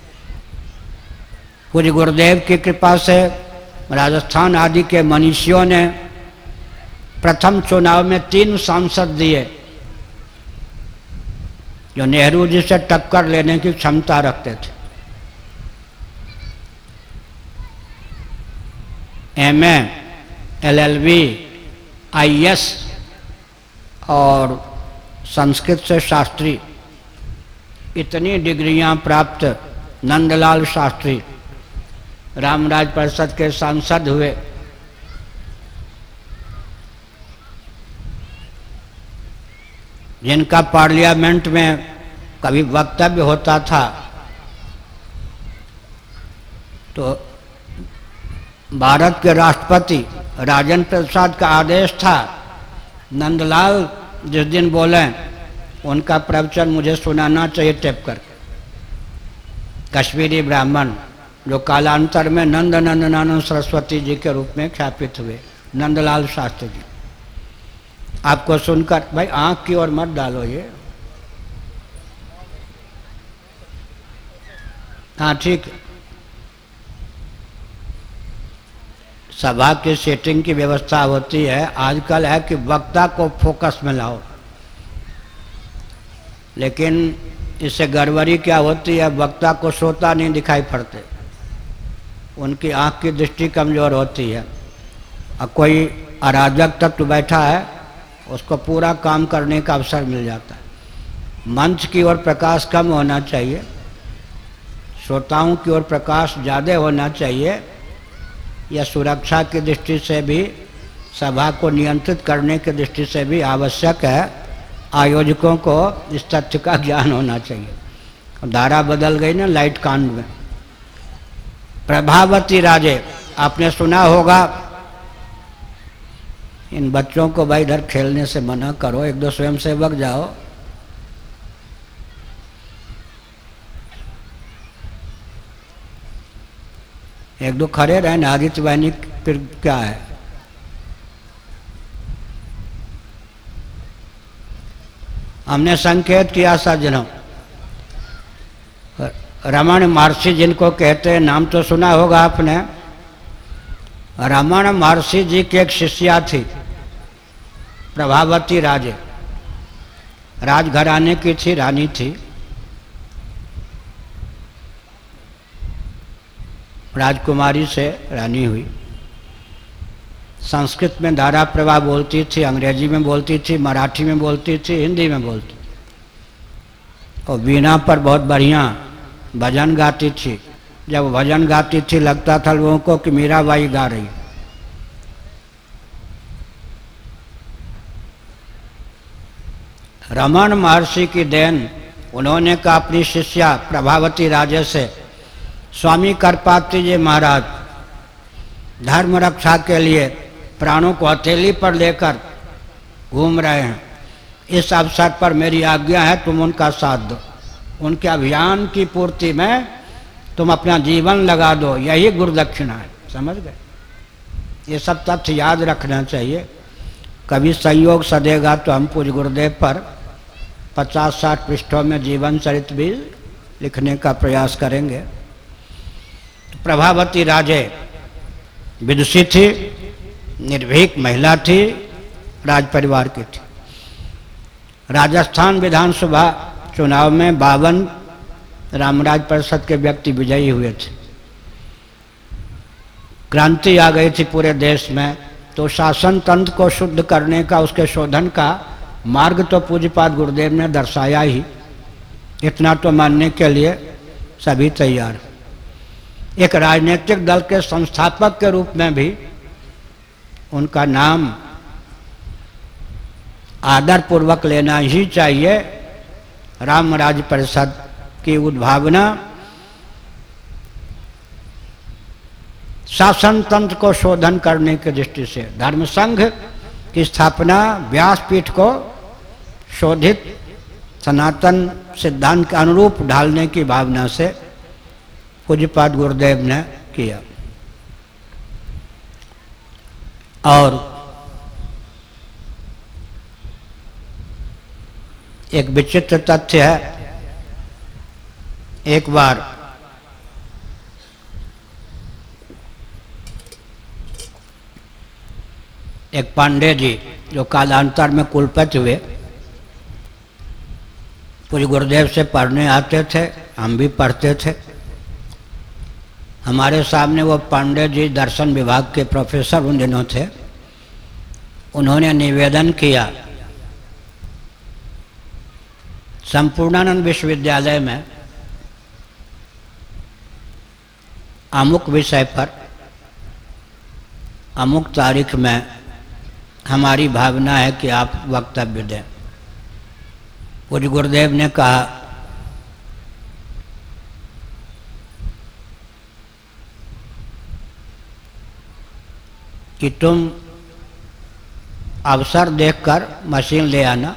पूज्य गुरुदेव की कृपा से राजस्थान आदि के मनीषियों ने प्रथम चुनाव में 3 सांसद दिए जो नेहरू जी से टक्कर लेने की क्षमता रखते थे। एमए, एलएलबी, आईएएस और संस्कृत से शास्त्री, इतनी डिग्रियां प्राप्त नंदलाल शास्त्री रामराज परिषद के सांसद हुए। जिनका पार्लियामेंट में कभी वक्तव्य होता था तो भारत के राष्ट्रपति राजेंद्र प्रसाद का आदेश था, नंदलाल जिस दिन बोले उनका प्रवचन मुझे सुनाना चाहिए टेप कर। कश्मीरी ब्राह्मण जो कालांतर में नंद नंदनानंद सरस्वती जी के रूप में ख्यापित हुए, नंदलाल शास्त्री जी। आपको सुनकर भाई आंख की ओर मत डालो ये, हाँ ठीक है। सभा की सेटिंग की व्यवस्था होती है, आजकल है कि वक्ता को फोकस में लाओ, लेकिन इससे गड़बड़ी क्या होती है, वक्ता को श्रोता नहीं दिखाई पड़ते, उनकी आंख की दृष्टि कमजोर होती है। और कोई अराजक तत्व बैठा है उसको पूरा काम करने का अवसर मिल जाता है। मंच की ओर प्रकाश कम होना चाहिए, श्रोताओं की ओर प्रकाश ज़्यादा होना चाहिए। यह सुरक्षा की दृष्टि से भी, सभा को नियंत्रित करने की दृष्टि से भी आवश्यक है। आयोजकों को इस तथ्य का ज्ञान होना चाहिए। धारा बदल गई ना लाइट कांड में। प्रभावती राजे आपने सुना होगा, इन बच्चों को भाई इधर खेलने से मना करो, 1-2 स्वयंसेवक जाओ। एक दो खड़े रहे ना, आदित्य वाहिनी फिर क्या है। हमने संकेत किया सज्जनों, रमण महर्षि जिनको कहते हैं, नाम तो सुना होगा आपने। रमण महर्षि जी की एक शिष्या थी प्रभावती राजे, राजघराने की थी, रानी थी। राजकुमारी से रानी हुई। संस्कृत में धारा प्रवाह बोलती थी, अंग्रेजी में बोलती थी, मराठी में बोलती थी, हिंदी में बोलती थी, और वीणा पर बहुत बढ़िया भजन गाती थी। जब भजन गाती थी लगता था लोगों को कि मीराबाई गा रही। रमण महर्षि की देन, उन्होंने कहा अपनी शिष्या प्रभावती राजे से, स्वामी करपात्री जी महाराज धर्म रक्षा के लिए प्राणों को हथेली पर लेकर घूम रहे हैं, इस अवसर पर मेरी आज्ञा है तुम उनका साथ दो, उनके अभियान की पूर्ति में तुम अपना जीवन लगा दो, यही गुरुदक्षिणा है। समझ गए? ये सब तथ्य याद रखना चाहिए। कभी संयोग सदेगा तो हम पूज्य गुरुदेव पर 50-60 पृष्ठों में जीवन चरित्र भी लिखने का प्रयास करेंगे। प्रभावती राजे विदुषी थी, निर्भीक महिला थी, राज परिवार की थी। राजस्थान विधानसभा चुनाव में 52 रामराज परिषद के व्यक्ति विजयी हुए थे। क्रांति आ गई थी पूरे देश में, तो शासन तंत्र को शुद्ध करने का, उसके शोधन का मार्ग तो पूज्यपाद गुरुदेव ने दर्शाया ही। इतना तो मानने के लिए सभी तैयार। एक राजनीतिक दल के संस्थापक के रूप में भी उनका नाम आदरपूर्वक लेना ही चाहिए। रामराज परिषद की उद्भावना शासन तंत्र को शोधन करने की दृष्टि से, धर्म संघ की स्थापना व्यासपीठ को शोधित सनातन सिद्धांत के अनुरूप ढालने की भावना से पूज्यपाद गुरुदेव ने किया। और एक विचित्र तथ्य है, एक बार एक पांडे जी जो कालांतर में कुलपति हुए, पूज्य गुरुदेव से पढ़ने आते थे, हम भी पढ़ते थे। हमारे सामने वो पांडे जी दर्शन विभाग के प्रोफेसर उन दिनों थे। उन्होंने निवेदन किया संपूर्णानंद विश्वविद्यालय में अमुक विषय पर अमुक तारीख में हमारी भावना है कि आप वक्तव्य दें। पूज्य गुरुदेव ने कहा कि तुम अवसर देखकर मशीन ले आना।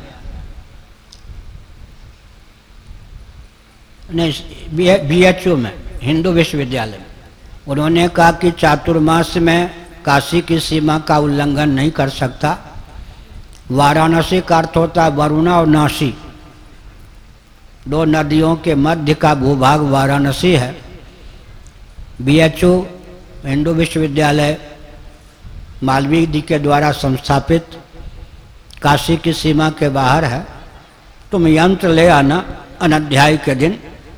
नहीं, BHU में, हिंदू विश्वविद्यालय में। उन्होंने कहा कि चातुर्मास में काशी की सीमा का उल्लंघन नहीं कर सकता। वाराणसी का अर्थ होता है वरुणा और नासी, दो नदियों के मध्य का भूभाग वाराणसी है। BHU हिंदू विश्वविद्यालय मालवीय जी के द्वारा संस्थापित काशी की सीमा के बाहर है। तुम यंत्र ले आना अनध्याय के दिन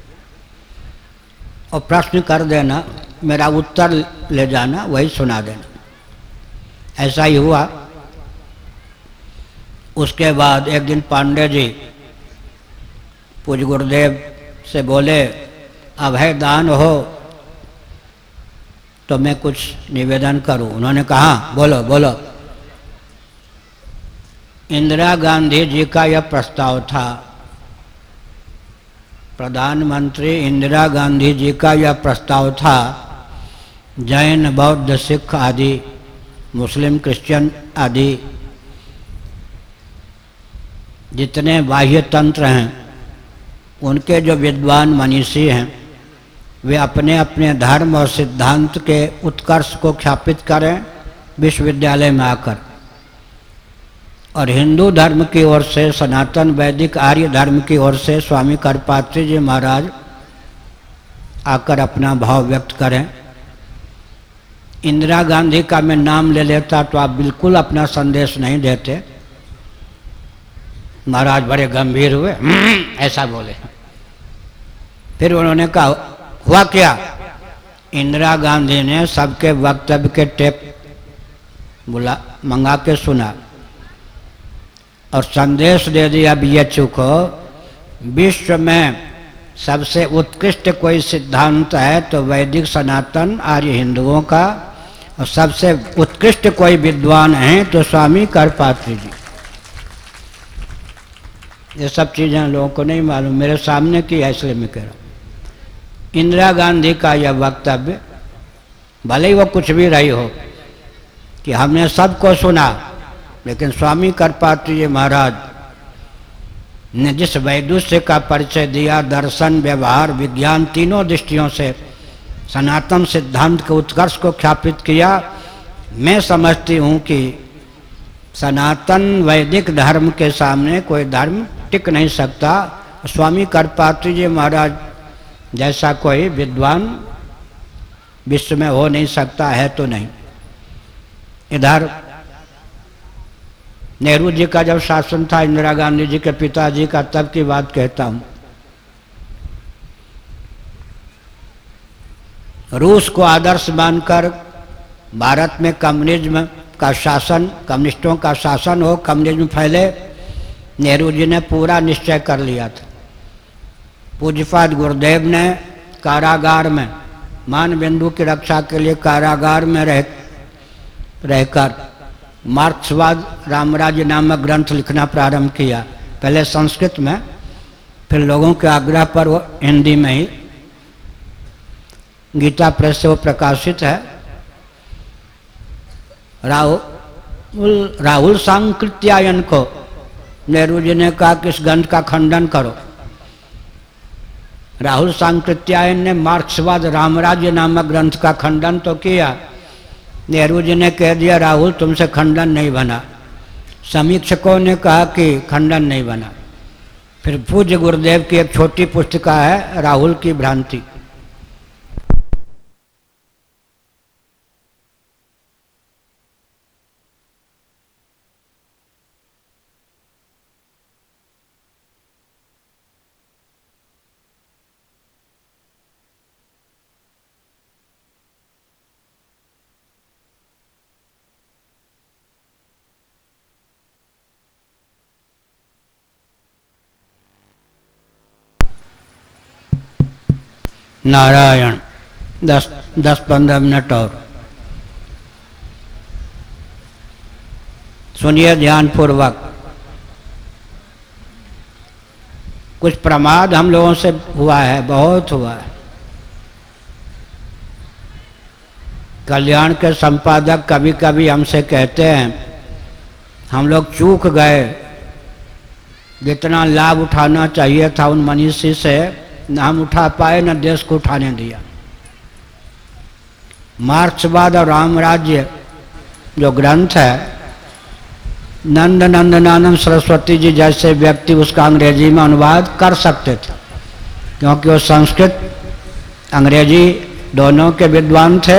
और प्रश्न कर देना, मेरा उत्तर ले जाना, वही सुना देना। ऐसा ही हुआ। उसके बाद एक दिन पांडे जी पूज्य गुरुदेव से बोले, अभय दान हो तो मैं कुछ निवेदन करूं। उन्होंने कहा बोलो बोलो। इंदिरा गांधी जी का यह प्रस्ताव था, प्रधानमंत्री इंदिरा गांधी जी का यह प्रस्ताव था, जैन बौद्ध सिख आदि मुस्लिम क्रिश्चियन आदि जितने बाह्य तंत्र हैं, उनके जो विद्वान मनीषी हैं, वे अपने अपने धर्म और सिद्धांत के उत्कर्ष को ख्यापित करें विश्वविद्यालय में आकर। और हिंदू धर्म की ओर से, सनातन वैदिक आर्य धर्म की ओर से स्वामी करपात्री जी महाराज आकर अपना भाव व्यक्त करें। इंदिरा गांधी का मैं नाम ले लेता तो आप बिल्कुल अपना संदेश नहीं देते। महाराज बड़े गंभीर हुए, ऐसा बोले। फिर उन्होंने कहा हुआ क्या? इंदिरा गांधी ने सबके वक्तव्य के टेप मंगा के सुना और संदेश दे दिया BHU को, विश्व में सबसे उत्कृष्ट कोई सिद्धांत है तो वैदिक सनातन आर्य हिंदुओं का, और सबसे उत्कृष्ट कोई विद्वान हैं तो स्वामी करपात्री जी। ये सब चीज़ें लोगों को नहीं मालूम, मेरे सामने की है इसलिए मैं कह रहा हूँ। इंदिरा गांधी का यह वक्तव्य, भले ही वो कुछ भी रही हो, कि हमने सबको सुना, लेकिन स्वामी करपात्री जी महाराज ने जिस वैदुष्य का परिचय दिया, दर्शन, व्यवहार, विज्ञान तीनों दृष्टियों से सनातन सिद्धांत के उत्कर्ष को ख्यापित किया। मैं समझती हूँ कि सनातन वैदिक धर्म के सामने कोई धर्म टिक नहीं सकता। स्वामी करपात्री जी महाराज जैसा कोई विद्वान विश्व में हो नहीं सकता, है तो नहीं। इधर नेहरू जी का जब शासन था, इंदिरा गांधी जी के पिताजी का, तब की बात कहता हूं। रूस को आदर्श मानकर भारत में कम्युनिज्म का शासन, कम्युनिस्टों का शासन हो, कम्युनिज्म फैले, नेहरू जी ने पूरा निश्चय कर लिया था। पूज्यपाद गुरुदेव ने कारागार में, मान बिंदु की रक्षा के लिए कारागार में रहकर मार्क्सवाद रामराज्य नामक ग्रंथ लिखना प्रारंभ किया। पहले संस्कृत में, फिर लोगों के आग्रह पर वो हिंदी में ही, गीता प्रेस से वो प्रकाशित है। राहुल सांकृत्यायन को नेहरू जी ने कहा कि इस ग्रंथ का खंडन करो। राहुल सांकृत्यायन ने मार्क्सवाद रामराज्य नामक ग्रंथ का खंडन तो किया। नेहरू जी ने कह दिया राहुल तुमसे खंडन नहीं बना। समीक्षकों ने कहा कि खंडन नहीं बना। फिर पूज्य गुरुदेव की एक छोटी पुस्तिका है, राहुल की भ्रांति। नारायण 10-15 मिनट और सुनिए ध्यानपूर्वक। कुछ प्रमाद हम लोगों से हुआ है, बहुत हुआ है। कल्याण के संपादक कभी कभी हमसे कहते हैं हम लोग चूक गए, जितना लाभ उठाना चाहिए था उन मनीषी से न हम उठा पाए, न देश को उठाने दिया। मार्क्सवाद और रामराज्य जो ग्रंथ है, नंद नंदनानंद सरस्वती जी जैसे व्यक्ति उसका अंग्रेजी में अनुवाद कर सकते थे, क्योंकि वो संस्कृत अंग्रेजी दोनों के विद्वान थे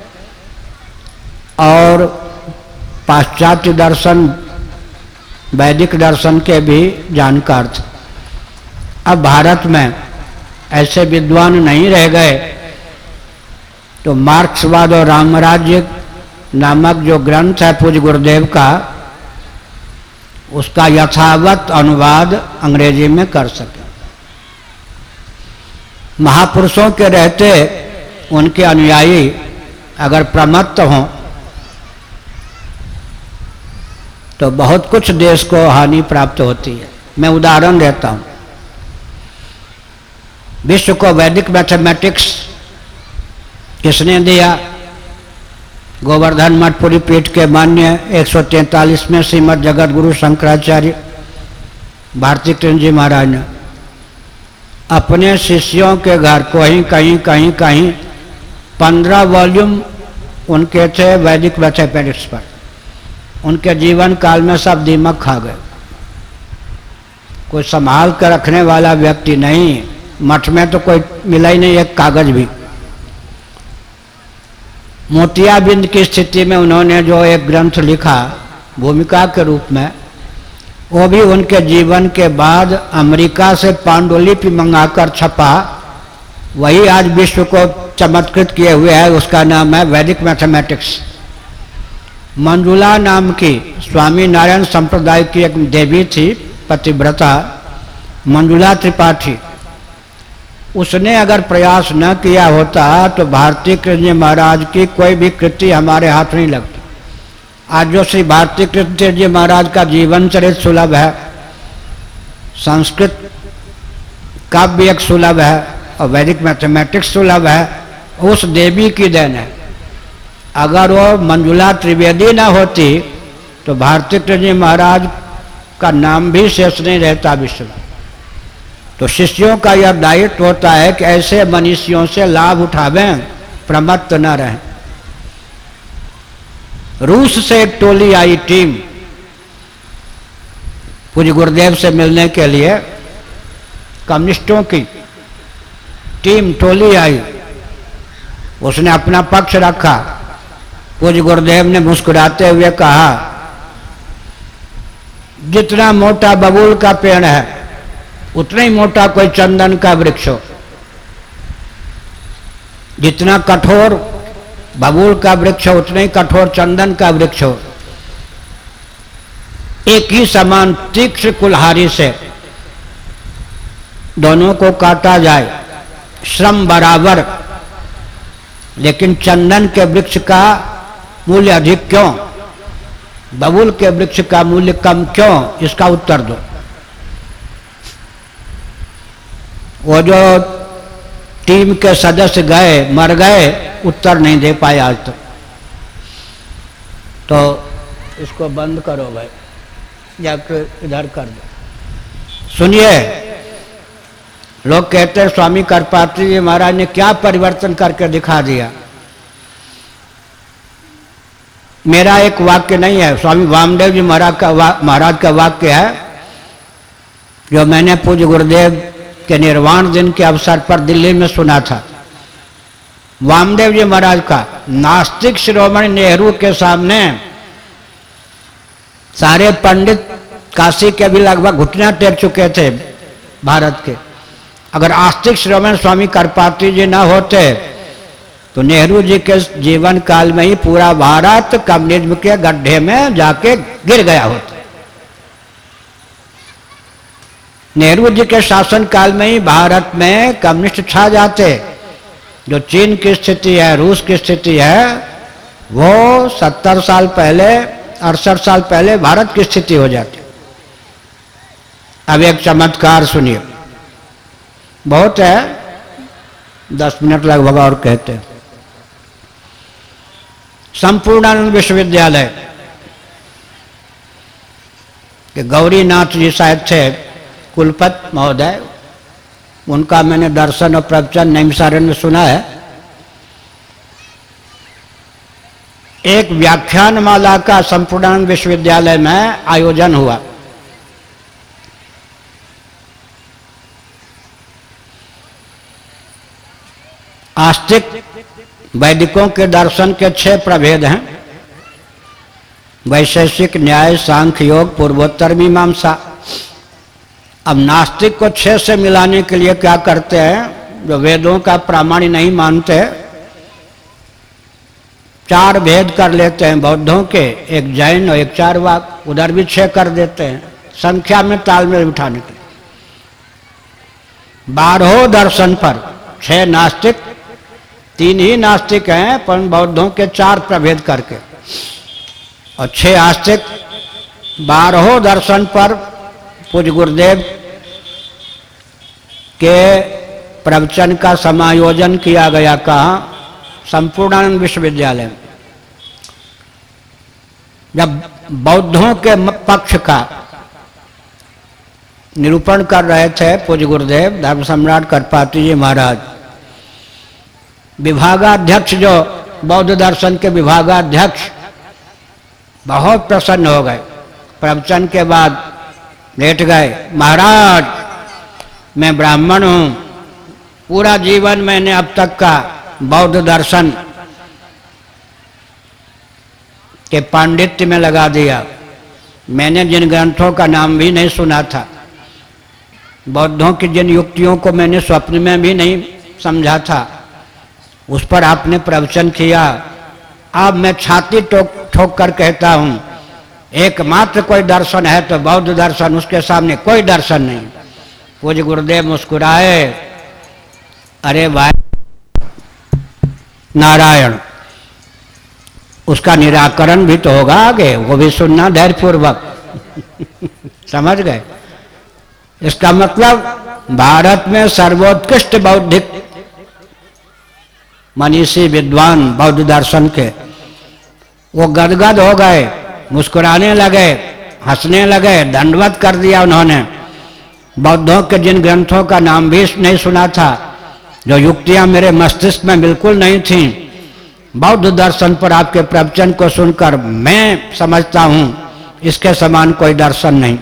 और पाश्चात्य दर्शन वैदिक दर्शन के भी जानकार थे। अब भारत में ऐसे विद्वान नहीं रह गए, तो मार्क्सवाद और रामराज्य नामक जो ग्रंथ है पूज्य गुरुदेव का, उसका यथावत अनुवाद अंग्रेजी में कर सके। महापुरुषों के रहते उनके अनुयायी अगर प्रमत्त हों तो बहुत कुछ देश को हानि प्राप्त होती है। मैं उदाहरण देता हूं। विश्व को वैदिक मैथमेटिक्स किसने दिया? गोवर्धन मठपुरी पीठ के मान्य 143 में श्रीमद जगत गुरु शंकराचार्य भारती कृष्ण जी महाराज ने अपने शिष्यों के घर कहीं 15 वॉल्यूम उनके थे वैदिक मैथमेटिक्स पर। उनके जीवन काल में सब दीमक खा गए, कोई संभाल कर रखने वाला व्यक्ति नहीं। मठ में तो कोई मिला ही नहीं एक कागज भी। मोतियाबिंद की स्थिति में उन्होंने जो एक ग्रंथ लिखा भूमिका के रूप में, वो भी उनके जीवन के बाद अमेरिका से पांडुलिपि मंगाकर छपा। वही आज विश्व को चमत्कृत किए हुए है। उसका नाम है वैदिक मैथमेटिक्स। मंजुला नाम की स्वामी नारायण संप्रदाय की एक देवी थी, पतिव्रता मंजुला त्रिपाठी। उसने अगर प्रयास न किया होता तो भारती कृष्ण महाराज की कोई भी कृति हमारे हाथ नहीं लगती। आज जो श्री भारती कृष्ण जी महाराज का जीवन चरित्र सुलभ है, संस्कृत काव्य एक सुलभ है और वैदिक मैथमेटिक्स सुलभ है, उस देवी की देन है। अगर वो मंजुला त्रिवेदी न होती तो भारती कृष्ण महाराज का नाम भी शेष नहीं रहता विश्व में। तो शिष्यों का यह दायित्व होता है कि ऐसे मनीषियों से लाभ उठावें, प्रमत्त न रहें। रूस से एक टोली आई टीम पूज्य गुरुदेव से मिलने के लिए, कम्युनिस्टों की टीम टोली आई। उसने अपना पक्ष रखा। पूज्य गुरुदेव ने मुस्कुराते हुए कहा जितना मोटा बबूल का पेड़ है उतना ही मोटा कोई चंदन का वृक्ष हो, जितना कठोर बबूल का वृक्ष हो उतना ही कठोर चंदन का वृक्ष हो, एक ही समान तीक्ष्ण कुल्हाड़ी से दोनों को काटा जाए, श्रम बराबर, लेकिन चंदन के वृक्ष का मूल्य अधिक क्यों, बबूल के वृक्ष का मूल्य कम क्यों, इसका उत्तर दो। वो जो टीम के सदस्य गए मर गए, उत्तर नहीं दे पाए आज तक। तो इसको बंद करो भाई, या फिर इधर कर दो। सुनिए, लोग कहते हैं स्वामी करपात्री जी महाराज ने क्या परिवर्तन करके दिखा दिया। मेरा एक वाक्य नहीं है, स्वामी वामदेव जी महाराज का वाक्य है, जो मैंने पूज्य गुरुदेव के निर्वाण दिन के अवसर पर दिल्ली में सुना था। वामदेव जी महाराज का, नास्तिक शिरोमणि नेहरू के सामने सारे पंडित काशी के भी लगभग घुटना टेक चुके थे भारत के। अगर आस्तिक शिरोमणि स्वामी करपात्री जी न होते तो नेहरू जी के जीवन काल में ही पूरा भारत कम्युनिज्म के गड्ढे में जाके गिर गया होता। नेहरू जी के शासन काल में ही भारत में कम्युनिस्ट छा जाते। जो चीन की स्थिति है, रूस की स्थिति है, वो 70 साल पहले 68 साल पहले भारत की स्थिति हो जाती। अब एक चमत्कार सुनिए, बहुत है, 10 मिनट लगभग और कहते हैं। संपूर्णानंद विश्वविद्यालय के गौरीनाथ जी शायद थे कुलपति महोदय, उनका मैंने दर्शन और प्रवचन नैमिषारण्य में सुना है। एक व्याख्यान माला का संपूर्णानंद विश्वविद्यालय में आयोजन हुआ। आस्तिक वैदिकों के दर्शन के 6 प्रभेद हैं, वैशेषिक, न्याय, सांख्य, योग, पूर्वोत्तर मीमांसा। अब नास्तिक को 6 से मिलाने के लिए क्या करते हैं, जो वेदों का प्रामाण्य नहीं मानते, 4 भेद कर लेते हैं बौद्धों के, एक जैन और एक चारवाक, उधर भी 6 कर देते हैं, संख्या में तालमेल बिठाने के लिए। 12 दर्शन पर 6 नास्तिक, 3 ही नास्तिक हैं, पर बौद्धों के 4 प्रभेद करके, और 6 आस्तिक। 12 दर्शन पर पूज्य गुरुदेव के प्रवचन का समायोजन किया गया। कहाँ? संपूर्णानंद विश्वविद्यालय में। जब बौद्धों के पक्ष का निरूपण कर रहे थे पूज्य गुरुदेव धर्म सम्राट करपात्री जी महाराज, विभागाध्यक्ष जो बौद्ध दर्शन के विभागाध्यक्ष बहुत प्रसन्न हो गए। प्रवचन के बाद लेट गए, महाराज मैं ब्राह्मण हूं, पूरा जीवन मैंने अब तक का बौद्ध दर्शन के पांडित्य में लगा दिया। मैंने जिन ग्रंथों का नाम भी नहीं सुना था, बौद्धों की जिन युक्तियों को मैंने स्वप्न में भी नहीं समझा था, उस पर आपने प्रवचन किया। अब मैं छाती ठोक कर कहता हूं, एकमात्र कोई दर्शन है तो बौद्ध दर्शन, उसके सामने कोई दर्शन नहीं। पूज्य गुरुदेव मुस्कुराए, अरे भाई नारायण, उसका निराकरण भी तो होगा आगे, वो भी सुनना धैर्यपूर्वक। समझ गए? इसका मतलब भारत में सर्वोत्कृष्ट बौद्धिक मनीषी विद्वान बौद्ध दर्शन के, वो गदगद हो गए, मुस्कुराने लगे, हंसने लगे, दंडवत कर दिया उन्होंने। बौद्धों के जिन ग्रंथों का नाम भी नहीं सुना था, जो युक्तियां मेरे मस्तिष्क में बिल्कुल नहीं थीं, बौद्ध दर्शन पर आपके प्रवचन को सुनकर मैं समझता हूं इसके समान कोई दर्शन नहीं।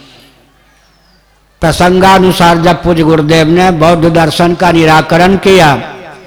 प्रसंगानुसार जब पूज्य गुरुदेव ने बौद्ध दर्शन का निराकरण किया,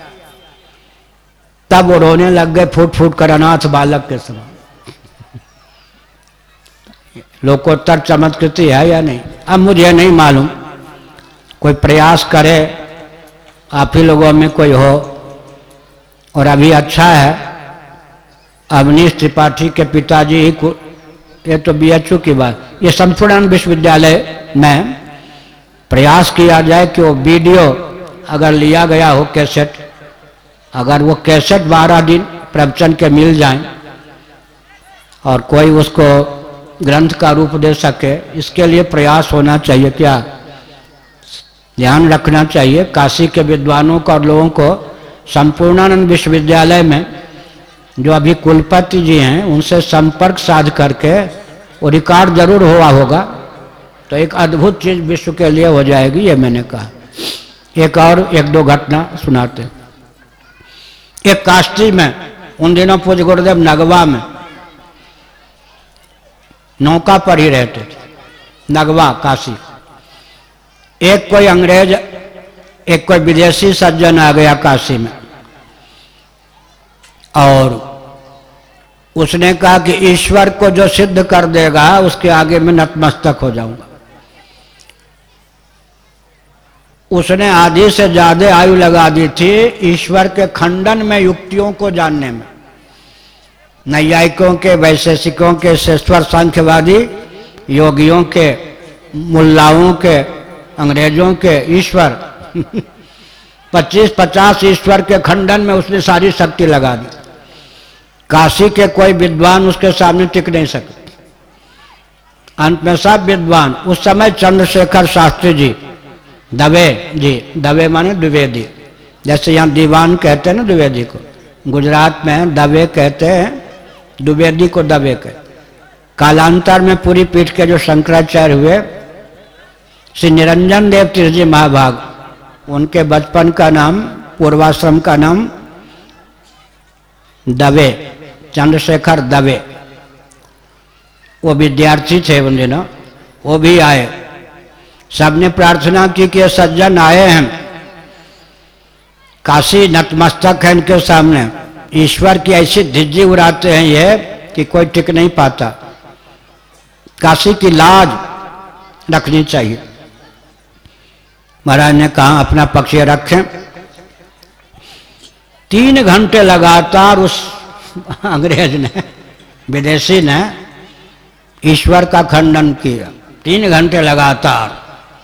तब वो रोने लग गए फूट फूट कर, अनाथ बालक के समान। लोकोत्तर चमत्कृति है या नहीं, अब मुझे नहीं मालूम। कोई प्रयास करे, आप ही लोगों में कोई हो। और अभी अच्छा है, अवनीश त्रिपाठी के पिताजी ही को, ये तो BHU की बात, ये संपूर्ण विश्वविद्यालय में प्रयास किया जाए कि वो वीडियो अगर लिया गया हो कैसेट, अगर वो कैसेट 12 दिन प्रवचन के मिल जाएं और कोई उसको ग्रंथ का रूप दे सके, इसके लिए प्रयास होना चाहिए। क्या ध्यान रखना चाहिए, काशी के विद्वानों को और लोगों को संपूर्णानंद विश्वविद्यालय में जो अभी कुलपति जी हैं उनसे संपर्क साध करके वो रिकॉर्ड जरूर हुआ होगा तो एक अद्भुत चीज विश्व के लिए हो जाएगी, ये मैंने कहा। एक और 1-2 घटना सुनाते। एक काशी में उन दिनों पूज्य गुरुदेव नगवा में नौका पर ही रहते थे, नगवा काशी। एक कोई अंग्रेज, एक कोई विदेशी सज्जन आ गया काशी में और उसने कहा कि ईश्वर को जो सिद्ध कर देगा उसके आगे मैं नतमस्तक हो जाऊंगा। उसने आधी से ज्यादा आयु लगा दी थी ईश्वर के खंडन में, युक्तियों को जानने में। नैयायिकों के, वैशेषिकों के, शेश्वर सांख्यवादी योगियों के, मुल्लाओं के, अंग्रेजों के ईश्वर 25-50 ईश्वर के खंडन में उसने सारी शक्ति लगा दी। काशी के कोई विद्वान उसके सामने टिक नहीं सके। अंत में सब विद्वान, उस समय चंद्रशेखर शास्त्री जी, दवे जी, दवे माने द्विवेदी, जैसे यहाँ दीवान कहते हैं ना द्विवेदी को, गुजरात में दवे कहते हैं, द्विवेदी को दवे कहते। कालांतर में पूरी पीठ के जो शंकराचार्य हुए, श्री निरंजन देव तीर्थ जी महाभाग, उनके बचपन का नाम, पूर्वाश्रम का नाम दवे, चंद्रशेखर दवे। वो विद्यार्थी थे उन दिनों, वो भी आए। सबने प्रार्थना की कि ये सज्जन आए हैं, काशी नतमस्तक है इनके सामने, ईश्वर की ऐसी धिज्जी उड़ाते हैं ये कि कोई टिक नहीं पाता। काशी की लाज रखनी चाहिए। महाराज ने कहा अपना पक्ष रखें। 3 घंटे लगातार उस अंग्रेज ने, विदेशी ने ईश्वर का खंडन किया, 3 घंटे लगातार।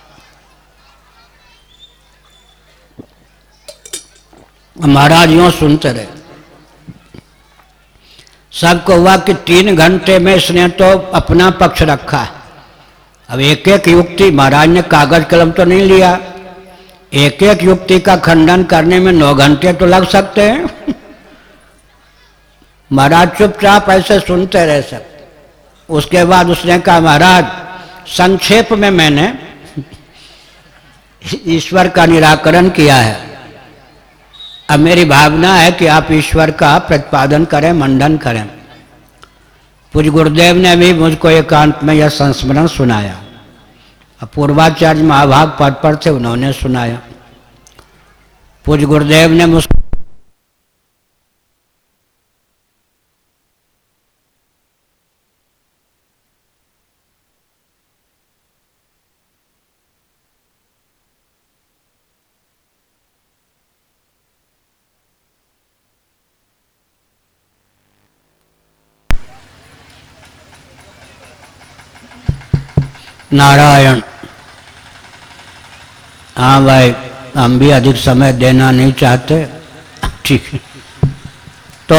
महाराज यूं सुनते रहे। सबको हुआ कि 3 घंटे में इसने तो अपना पक्ष रखा है। अब एक एक युक्ति, महाराज ने कागज कलम तो नहीं लिया, एक एक युक्ति का खंडन करने में 9 घंटे तो लग सकते हैं। महाराज चुपचाप ऐसे सुनते रह सकते। उसके बाद उसने कहा महाराज संक्षेप में मैंने ईश्वर का निराकरण किया है, अब मेरी भावना है कि आप ईश्वर का प्रतिपादन करें, मंडन करें। पूज्य गुरुदेव ने भी मुझको एकांत में यह संस्मरण सुनाया। पूर्वाचार्य महाभाग पद पर थे, उन्होंने सुनाया। पूज्य गुरुदेव ने मुझको नारायण। हाँ भाई, हम भी अधिक समय देना नहीं चाहते, ठीक है। तो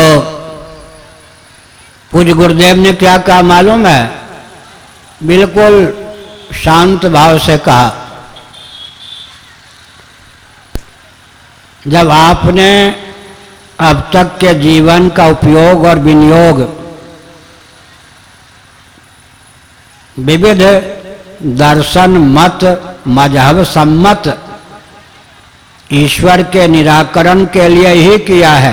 पूज्य गुरुदेव ने क्या कहा मालूम है? बिल्कुल शांत भाव से कहा, जब आपने अब तक के जीवन का उपयोग और विनियोग विविध दर्शन मत मजहब सम्मत ईश्वर के निराकरण के लिए ही किया है,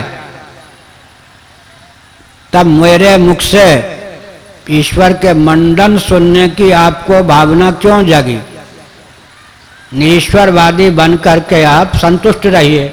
तब मेरे मुख से ईश्वर के मंडन सुनने की आपको भावना क्यों जगी? निरीश्वरवादी बन करके आप संतुष्ट रहिए।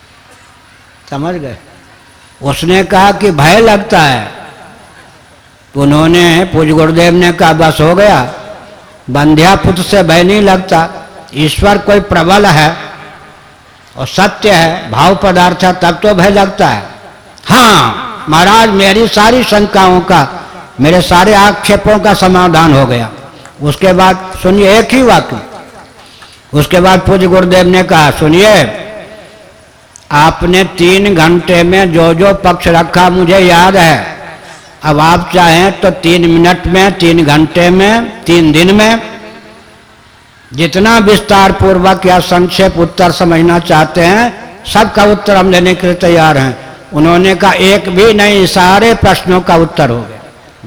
समझ गए? उसने कहा कि भय लगता है, तो उन्होंने पूज्य गुरुदेव ने कहा बस हो गया, बंध्या पुत्र से भय नहीं लगता, ईश्वर कोई प्रबल है और सत्य है, भाव पदार्थ है, तब तो भय लगता है। हाँ महाराज, मेरी सारी शंकाओं का, मेरे सारे आक्षेपों का समाधान हो गया। उसके बाद सुनिए एक ही वाक्य, उसके बाद पूज्य गुरुदेव ने कहा सुनिए, आपने 3 घंटे में जो जो पक्ष रखा मुझे याद है, अब आप चाहें तो 3 मिनट में, 3 घंटे में, 3 दिन में जितना विस्तार पूर्वक या संक्षेप उत्तर समझना चाहते हैं, सबका उत्तर हम लेने के लिए तैयार हैं। उन्होंने कहा एक भी नहीं, सारे प्रश्नों का उत्तर हो गया।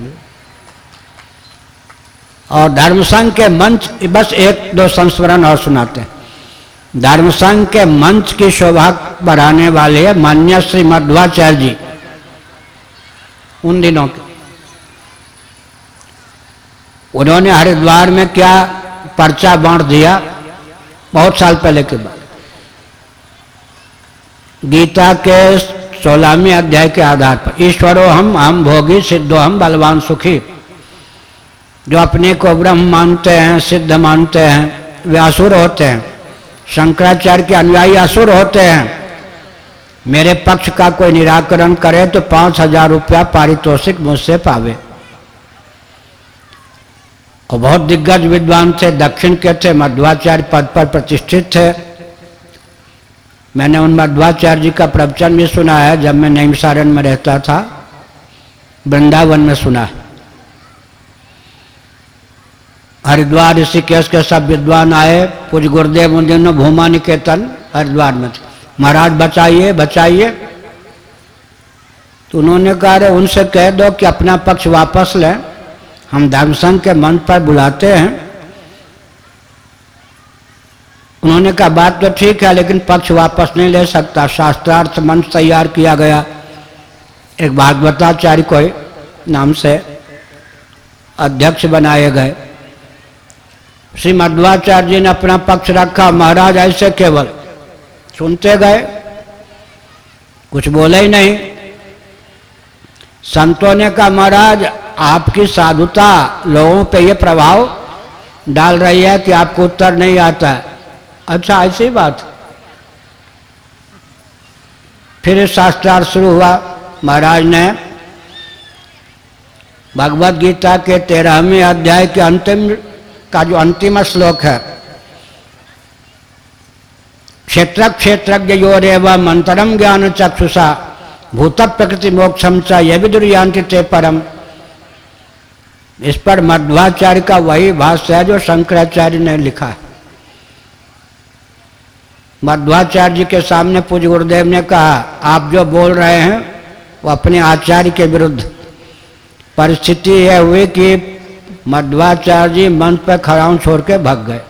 और धर्मसंघ के मंच, बस 1-2 संस्मरण और सुनाते हैं। धर्मसंघ के मंच की शोभा बढ़ाने वाले माननीय श्री मध्वाचार्य जी उन दिनों के, उन्होंने हरिद्वार में क्या पर्चा बांट दिया बहुत साल पहले के बाद, गीता के 16वें अध्याय के आधार पर, ईश्वरो हम भोगी, सिद्धो हम बलवान सुखी। जो अपने को ब्रह्म मानते हैं, सिद्ध मानते हैं, वे असुर होते हैं। शंकराचार्य के अनुयायी असुर होते हैं। मेरे पक्ष का कोई निराकरण करे तो 5000 रुपया पारितोषिक मुझसे पावे। और बहुत दिग्गज विद्वान थे, दक्षिण के थे, मध्वाचार्य पद पर प्रतिष्ठित थे। मैंने उन मध्वाचार्य जी का प्रवचन भी सुना है जब मैं नैमिषारण्य में रहता था, वृंदावन में सुना है। हरिद्वार ऋषिकेश के सब विद्वान आए, पूज्य गुरुदेव उन दिनों भूमा निकेतन हरिद्वार में थे। महाराज बचाइए बचाइए, तो उन्होंने कहा अरे उनसे कह दो कि अपना पक्ष वापस लें, हम धर्मसंघ के मंच पर बुलाते हैं। उन्होंने कहा बात तो ठीक है, लेकिन पक्ष वापस नहीं ले सकता। शास्त्रार्थ मंच तैयार किया गया, एक भागवताचार्य कोई नाम से अध्यक्ष बनाए गए। श्री मध्वाचार्य जी ने अपना पक्ष रखा, महाराज ऐसे केवल सुनते गए, कुछ बोले ही नहीं। संतों ने कहा महाराज आपकी साधुता लोगों पे ये प्रभाव डाल रही है कि आपको उत्तर नहीं आता है। अच्छा ऐसी बात। फिर शास्त्रार्थ शुरू हुआ। महाराज ने भगवद गीता के 13वें अध्याय के अंतिम का जो अंतिम श्लोक है, क्षेत्र क्षेत्रज्ञ योरेव मंतरम ज्ञान चक्षुषा भूत प्रकृति मोक्षम च ये विदुर्यांति ते परम। इस पर मध्वाचार्य का वही भाष्य है जो शंकराचार्य ने लिखा है। मध्वाचार्य जी के सामने पूज्य गुरुदेव ने कहा आप जो बोल रहे हैं वो अपने आचार्य के विरुद्ध। परिस्थिति यह हुई कि मध्वाचार्य जी मंच पर खड़ाऊं छोड़ के भाग गए।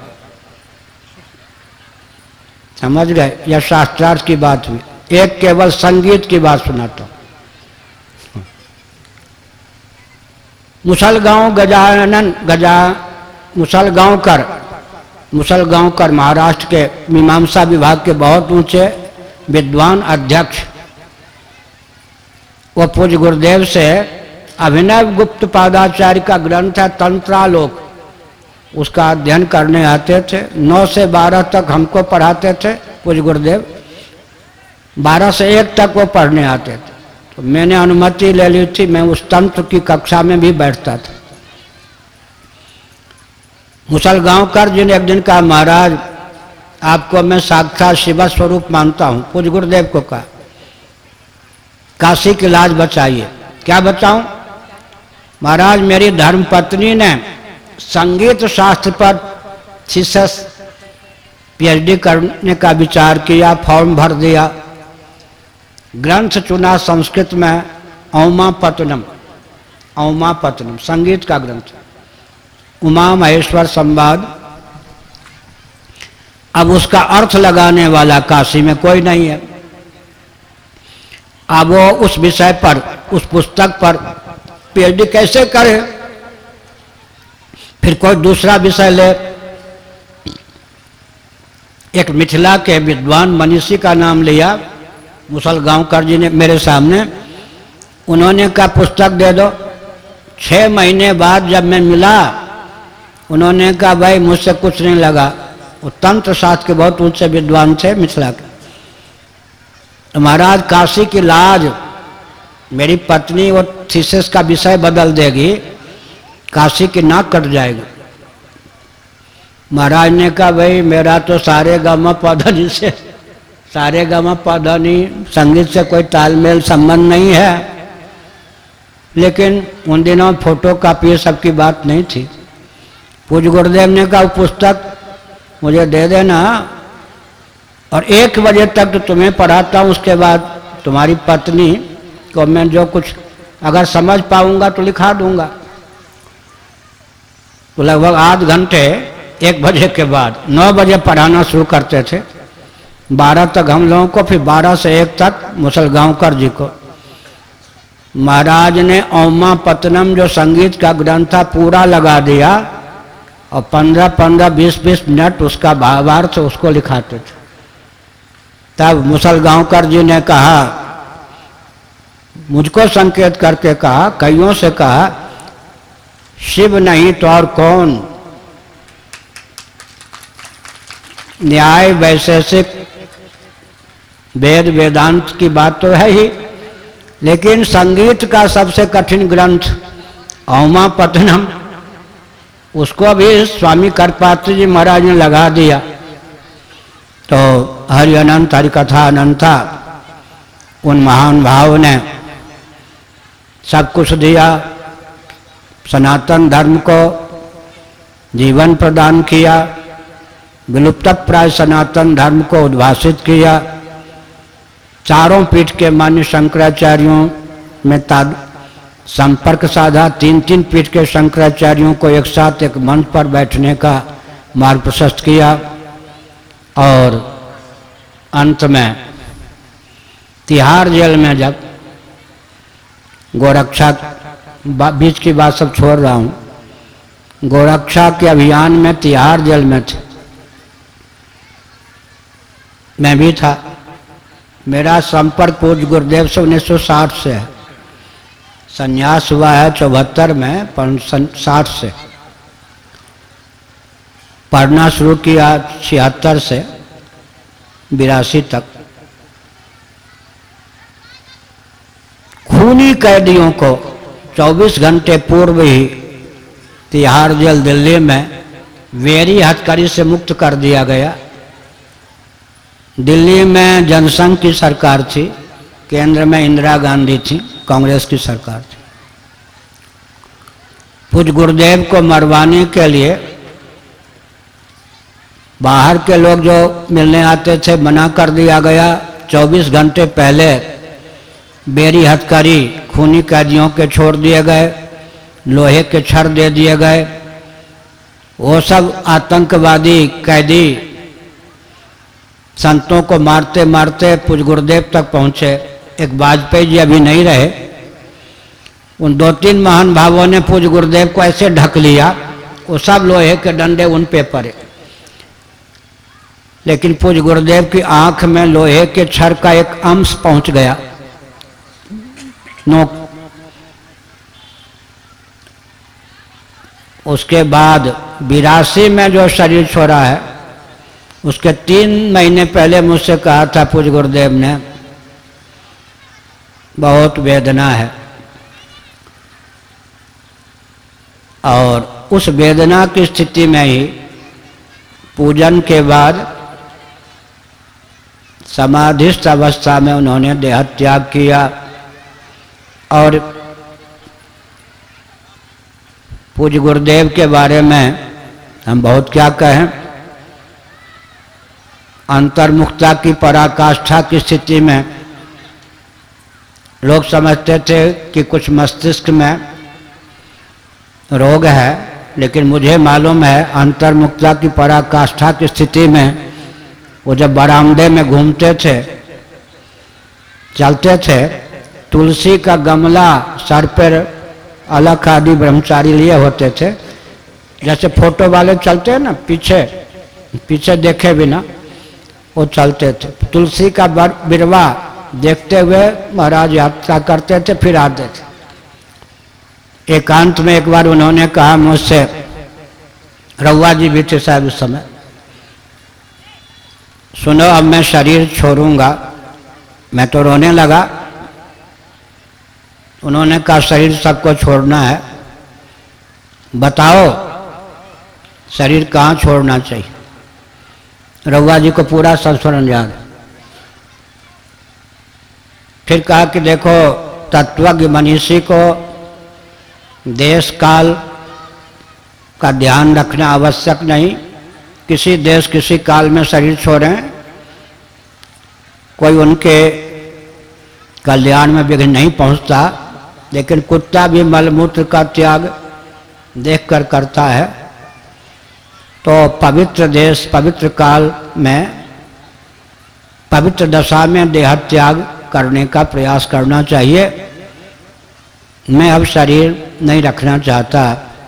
समझ गए? यह शास्त्रार्थ की बात हुई। एक केवल संगीत की बात सुनाता हूं। मुसलगांव मुसलगांवकर महाराष्ट्र के मीमांसा विभाग के बहुत ऊंचे विद्वान अध्यक्ष, वो पूज्य गुरुदेव से अभिनव गुप्त पादाचार्य का ग्रंथ है तंत्रालोक, उसका अध्ययन करने आते थे। 9 से 12 तक हमको पढ़ाते थे पूज्य गुरुदेव, 12 से 1 तक वो पढ़ने आते थे। तो मैंने अनुमति ले ली थी, मैं उस तंत्र की कक्षा में भी बैठता था। मुसलगांवकर जी ने एक दिन कहा महाराज आपको मैं साक्षात शिव स्वरूप मानता हूं। पूज्य गुरुदेव को कहा काशी की लाज बचाइए। क्या बचाऊं? महाराज मेरी धर्मपत्नी ने संगीत शास्त्र पर थीसिस पीएचडी करने का विचार किया, फॉर्म भर दिया, ग्रंथ चुना संस्कृत में औमापत्तनम संगीत का ग्रंथ, उमा महेश्वर संवाद। अब उसका अर्थ लगाने वाला काशी में कोई नहीं है। अब वो उस विषय पर, उस पुस्तक पर पीएचडी कैसे करे? फिर कोई दूसरा विषय ले। एक मिथिला के विद्वान मनीषी का नाम लिया मुसलगांवकर जी ने मेरे सामने। उन्होंने कहा पुस्तक दे दो। 6 महीने बाद जब मैं मिला, उन्होंने कहा भाई मुझसे कुछ नहीं लगा। वो तंत्र शास्त्र के बहुत ऊंचे विद्वान थे मिथिला के। तो महाराज काशी की लाज, मेरी पत्नी वो थीसिस का विषय बदल देगी, काशी की नाक कट जाएगी। महाराज ने कहा भाई मेरा तो सारे गामा पौधनी से, सारे गामा पौधनी संगीत से कोई तालमेल संबंध नहीं है, लेकिन उन दिनों फोटो कापी सबकी बात नहीं थी। पूज्य गुरुदेव ने कहा पुस्तक मुझे दे देना और 1 बजे तक तो तुम्हें पढ़ाता हूँ, उसके बाद तुम्हारी पत्नी को मैं जो कुछ अगर समझ पाऊंगा तो लिखा दूंगा। तो लगभग आध घंटे 1 बजे के बाद 9 बजे पढ़ाना शुरू करते थे, 12 तक हम लोगों को, फिर 12 से 1 तक मुसलगांवकर जी को। महाराज ने ओमा पत्तनम जो संगीत का ग्रंथ था पूरा लगा दिया और 15-15, 20-20 मिनट उसका भावार्थ उसको लिखाते थे। तब मुसलगांवकर जी ने कहा, मुझको संकेत करके कहा, कईयों से कहा, शिव नहीं तो और कौन, न्याय वैशेषिक वेद वेदांत की बात तो है ही, लेकिन संगीत का सबसे कठिन ग्रंथ ओमा पत्तनम, उसको भी स्वामी करपात्री जी महाराज ने लगा दिया। तो हरि अनंत, हरि कथा अनंता, उन महान भाव ने सब कुछ दिया, सनातन धर्म को जीवन प्रदान किया, विलुप्त प्राय सनातन धर्म को उद्भासित किया। चारों पीठ के मान्य शंकराचार्यों में संपर्क साधा, 3-3 पीठ के शंकराचार्यों को एक साथ एक मंच पर बैठने का मार्ग प्रशस्त किया। और अंत में तिहाड़ जेल में जब गोरक्षा, बीच की बात सब छोड़ रहा हूँ, गोरक्षा के अभियान में तिहाड़ जेल में थे, मैं भी था। मेरा संपर्क पूज्य गुरुदेव से 1960 से है, संन्यास हुआ है 74 में, पर 60 से पढ़ना शुरू किया 76 से 82 तक। खूनी कैदियों को 24 घंटे पूर्व ही तिहाड़ जेल दिल्ली में वेरी हथकड़ी से मुक्त कर दिया गया। दिल्ली में जनसंघ की सरकार थी, केंद्र में इंदिरा गांधी थी, कांग्रेस की सरकार थी। पूज्य गुरुदेव को मरवाने के लिए बाहर के लोग जो मिलने आते थे मना कर दिया गया। 24 घंटे पहले बेरी हथकड़ी खूनी कैदियों के छोड़ दिए गए, लोहे के छड़ दे दिए गए। वो सब आतंकवादी कैदी संतों को मारते मारते पूज्य गुरुदेव तक पहुंचे। एक वाजपेयी जी अभी नहीं रहे, उन 2-3 महान भावों ने पूज्य गुरुदेव को ऐसे ढक लिया, वो सब लोहे के डंडे उन पे पड़े, लेकिन पूज्य गुरुदेव की आंख में लोहे के छड़ का एक अंश पहुंच गया, नोक। उसके बाद 82 में जो शरीर छोड़ा है, उसके 3 महीने पहले मुझसे कहा था पूज्य गुरुदेव ने, बहुत वेदना है। और उस वेदना की स्थिति में ही पूजन के बाद समाधिस्थ अवस्था में उन्होंने देह त्याग किया। और पूज्य गुरुदेव के बारे में हम बहुत क्या कहें, अंतर्मुखता की पराकाष्ठा की स्थिति में लोग समझते थे कि कुछ मस्तिष्क में रोग है, लेकिन मुझे मालूम है अंतर्मुखता की पराकाष्ठा की स्थिति में वो जब बरामदे में घूमते थे, चलते थे, तुलसी का गमला सर पर अलग आदि ब्रह्मचारी लिए होते थे, जैसे फोटो वाले चलते हैं ना, पीछे पीछे देखे बिना वो चलते थे। तुलसी का बिरवा देखते हुए महाराज यात्रा करते थे, फिर आते थे। एकांत में एक बार उन्होंने कहा मुझसे, रउआ जी भी थे शायद उस समय, सुनो अब मैं शरीर छोड़ूंगा। मैं तो रोने लगा। उन्होंने कहा शरीर सबको छोड़ना है, बताओ शरीर कहाँ छोड़ना चाहिए। रउआ जी को पूरा संस्मरण याद है। फिर कहा कि देखो तत्वज्ञ मनीषी को देश काल का ध्यान रखना आवश्यक नहीं। किसी देश किसी काल में शरीर छोड़ें, कोई उनके कल्याण में विघ्न नहीं पहुंचता। लेकिन कुत्ता भी मलमूत्र का त्याग देखकर करता है। तो पवित्र देश पवित्र काल में पवित्र दशा में देह त्याग करने का प्रयास करना चाहिए। मैं अब शरीर नहीं रखना चाहता।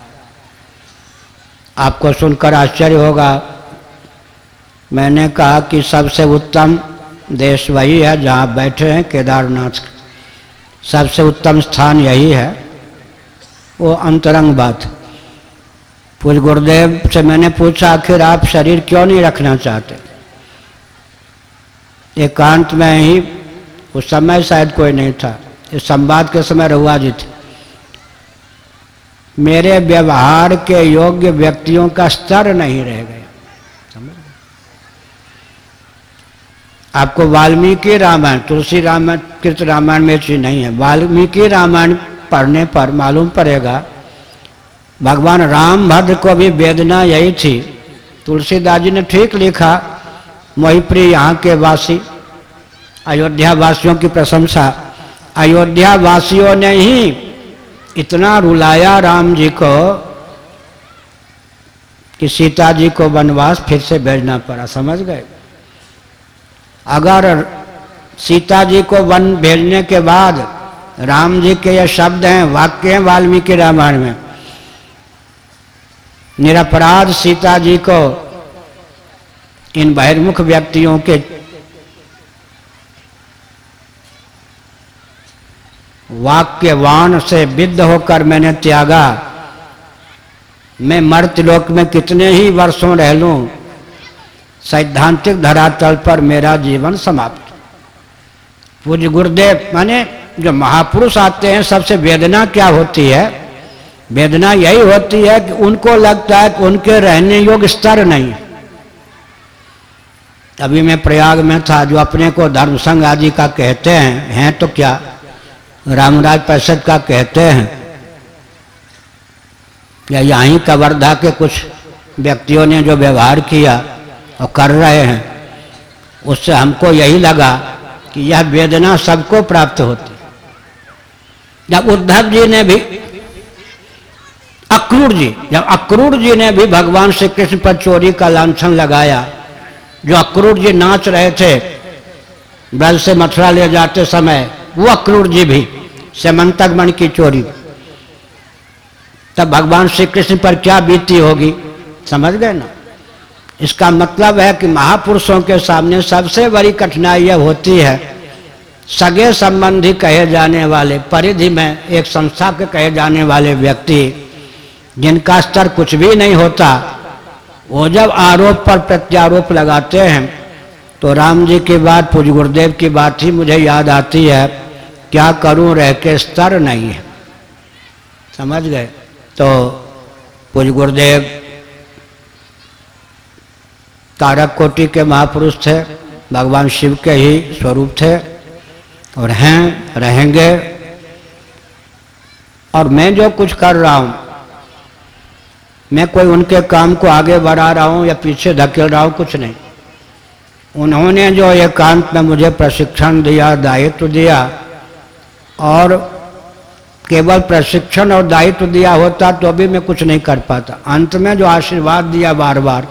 आपको सुनकर आश्चर्य होगा, मैंने कहा कि सबसे उत्तम देश वही है जहाँ बैठे हैं, केदारनाथ। सबसे उत्तम स्थान यही है। वो अंतरंग बात। पूज्य गुरुदेव से मैंने पूछा आखिर आप शरीर क्यों नहीं रखना चाहते। एकांत में ही, उस समय शायद कोई नहीं था, इस संवाद के समय रउआ जी थे। मेरे व्यवहार के योग्य व्यक्तियों का स्तर नहीं रह गया। आपको वाल्मीकि रामायण, तुलसी रामायण, कृत रामायण में चीज नहीं है। वाल्मीकि रामायण पढ़ने पर मालूम पड़ेगा भगवान रामभद्र को भी वेदना यही थी। तुलसीदास जी ने ठीक लिखा, मोहिप्रिय यहाँ के वासी, अयोध्या वासियों की प्रशंसा। अयोध्या वासियों ने ही इतना रुलाया राम जी को कि सीता जी को वनवास फिर से भेजना पड़ा। समझ गए। अगर सीता जी को वन भेजने के बाद राम जी के ये शब्द हैं, वाक्य हैं वाल्मीकि रामायण में, निरपराध सीता जी को इन बहिर्मुख व्यक्तियों के वाक्यवान से विद्ध होकर मैंने त्यागा। मैं मर्त्यलोक में कितने ही वर्षों रह लूं, सैद्धांतिक धरातल पर मेरा जीवन समाप्त। पूज्य गुरुदेव माने जो महापुरुष आते हैं, सबसे वेदना क्या होती है? वेदना यही होती है कि उनको लगता है कि उनके रहने योग्य स्तर नहीं है। अभी मैं प्रयाग में था, जो अपने को धर्म संघ आदि का कहते हैं तो क्या, रामराज परिषद का कहते हैं, या यहीं कवर्धा के कुछ व्यक्तियों ने जो व्यवहार किया और कर रहे हैं, उससे हमको यही लगा कि यह वेदना सबको प्राप्त होती। जब उद्धव जी ने भी, जब अक्रूर जी ने भी भगवान श्री कृष्ण पर चोरी का लांछन लगाया, जो अक्रूर जी नाच रहे थे ब्रज से मथुरा ले जाते समय, वो अक्रूर जी भी समंतक मणि की चोरी, तब भगवान श्री कृष्ण पर क्या बीती होगी। समझ गए ना। इसका मतलब है कि महापुरुषों के सामने सबसे बड़ी कठिनाई यह होती है, सगे संबंधी कहे जाने वाले, परिधि में एक संस्था के कहे जाने वाले व्यक्ति, जिनका स्तर कुछ भी नहीं होता, वो जब आरोप पर प्रत्यारोप लगाते हैं, तो राम जी की बात, पूज्य गुरुदेव की बात ही मुझे याद आती है, क्या करूं रह के स्तर नहीं है। समझ गए। तो पूज्य गुरुदेव तारक कोटि के महापुरुष थे, भगवान शिव के ही स्वरूप थे और हैं, रहेंगे। और मैं जो कुछ कर रहा हूं, मैं कोई उनके काम को आगे बढ़ा रहा हूं या पीछे धकेल रहा हूं, कुछ नहीं। उन्होंने जो एकांत में मुझे प्रशिक्षण दिया, दायित्व दिया, और केवल प्रशिक्षण और दायित्व दिया होता तो भी मैं कुछ नहीं कर पाता। अंत में जो आशीर्वाद दिया बार बार,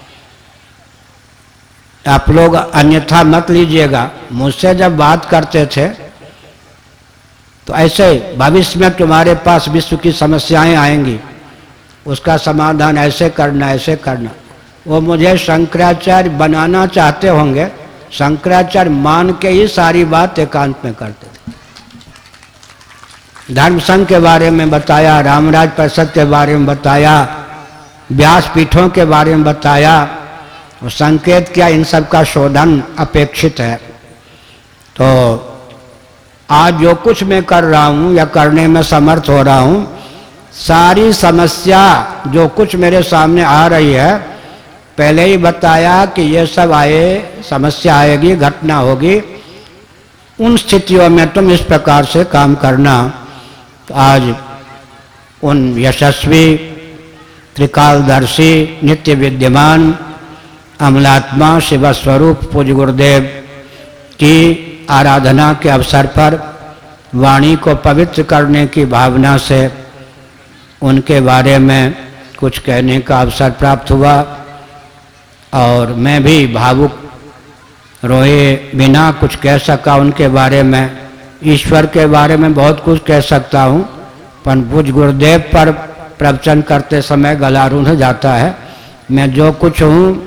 आप लोग अन्यथा मत लीजिएगा, मुझसे जब बात करते थे तो ऐसे भविष्य में तुम्हारे पास विश्व की समस्याएं आएंगी, उसका समाधान ऐसे करना, ऐसे करना। वो मुझे शंकराचार्य बनाना चाहते होंगे, शंकराचार्य मान के ही सारी बात एकांत में करते थे। धर्म संघ के बारे में बताया, रामराज परिषद के बारे में बताया, व्यासपीठों के बारे में बताया और संकेत किया इन सब का शोधन अपेक्षित है। तो आज जो कुछ मैं कर रहा हूँ या करने में समर्थ हो रहा हूँ, सारी समस्या जो कुछ मेरे सामने आ रही है, पहले ही बताया कि ये सब समस्या आएगी, घटना होगी, उन स्थितियों में तुम इस प्रकार से काम करना। तो आज उन यशस्वी त्रिकालदर्शी नित्य विद्यमान अमलात्मा शिवस्वरूप पूज्य गुरुदेव की आराधना के अवसर पर वाणी को पवित्र करने की भावना से उनके बारे में कुछ कहने का अवसर प्राप्त हुआ और मैं भी भावुक रोए बिना कुछ कह सका उनके बारे में। ईश्वर के बारे में बहुत कुछ कह सकता हूँ, पर पूज्य गुरुदेव पर प्रवचन करते समय गला रूंध जाता है। मैं जो कुछ हूँ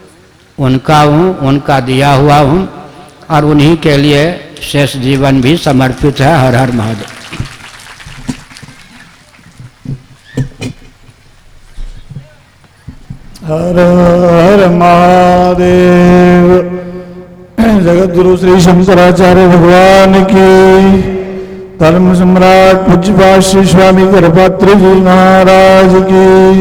उनका दिया हुआ हूँ और उन्हीं के लिए शेष जीवन भी समर्पित है। हर हर महादेव। हर हर महादेव। जगत गुरु श्री शंकराचार्य भगवान की, धर्म सम्राट पूज्य श्री स्वामी करपात्र जी महाराज की।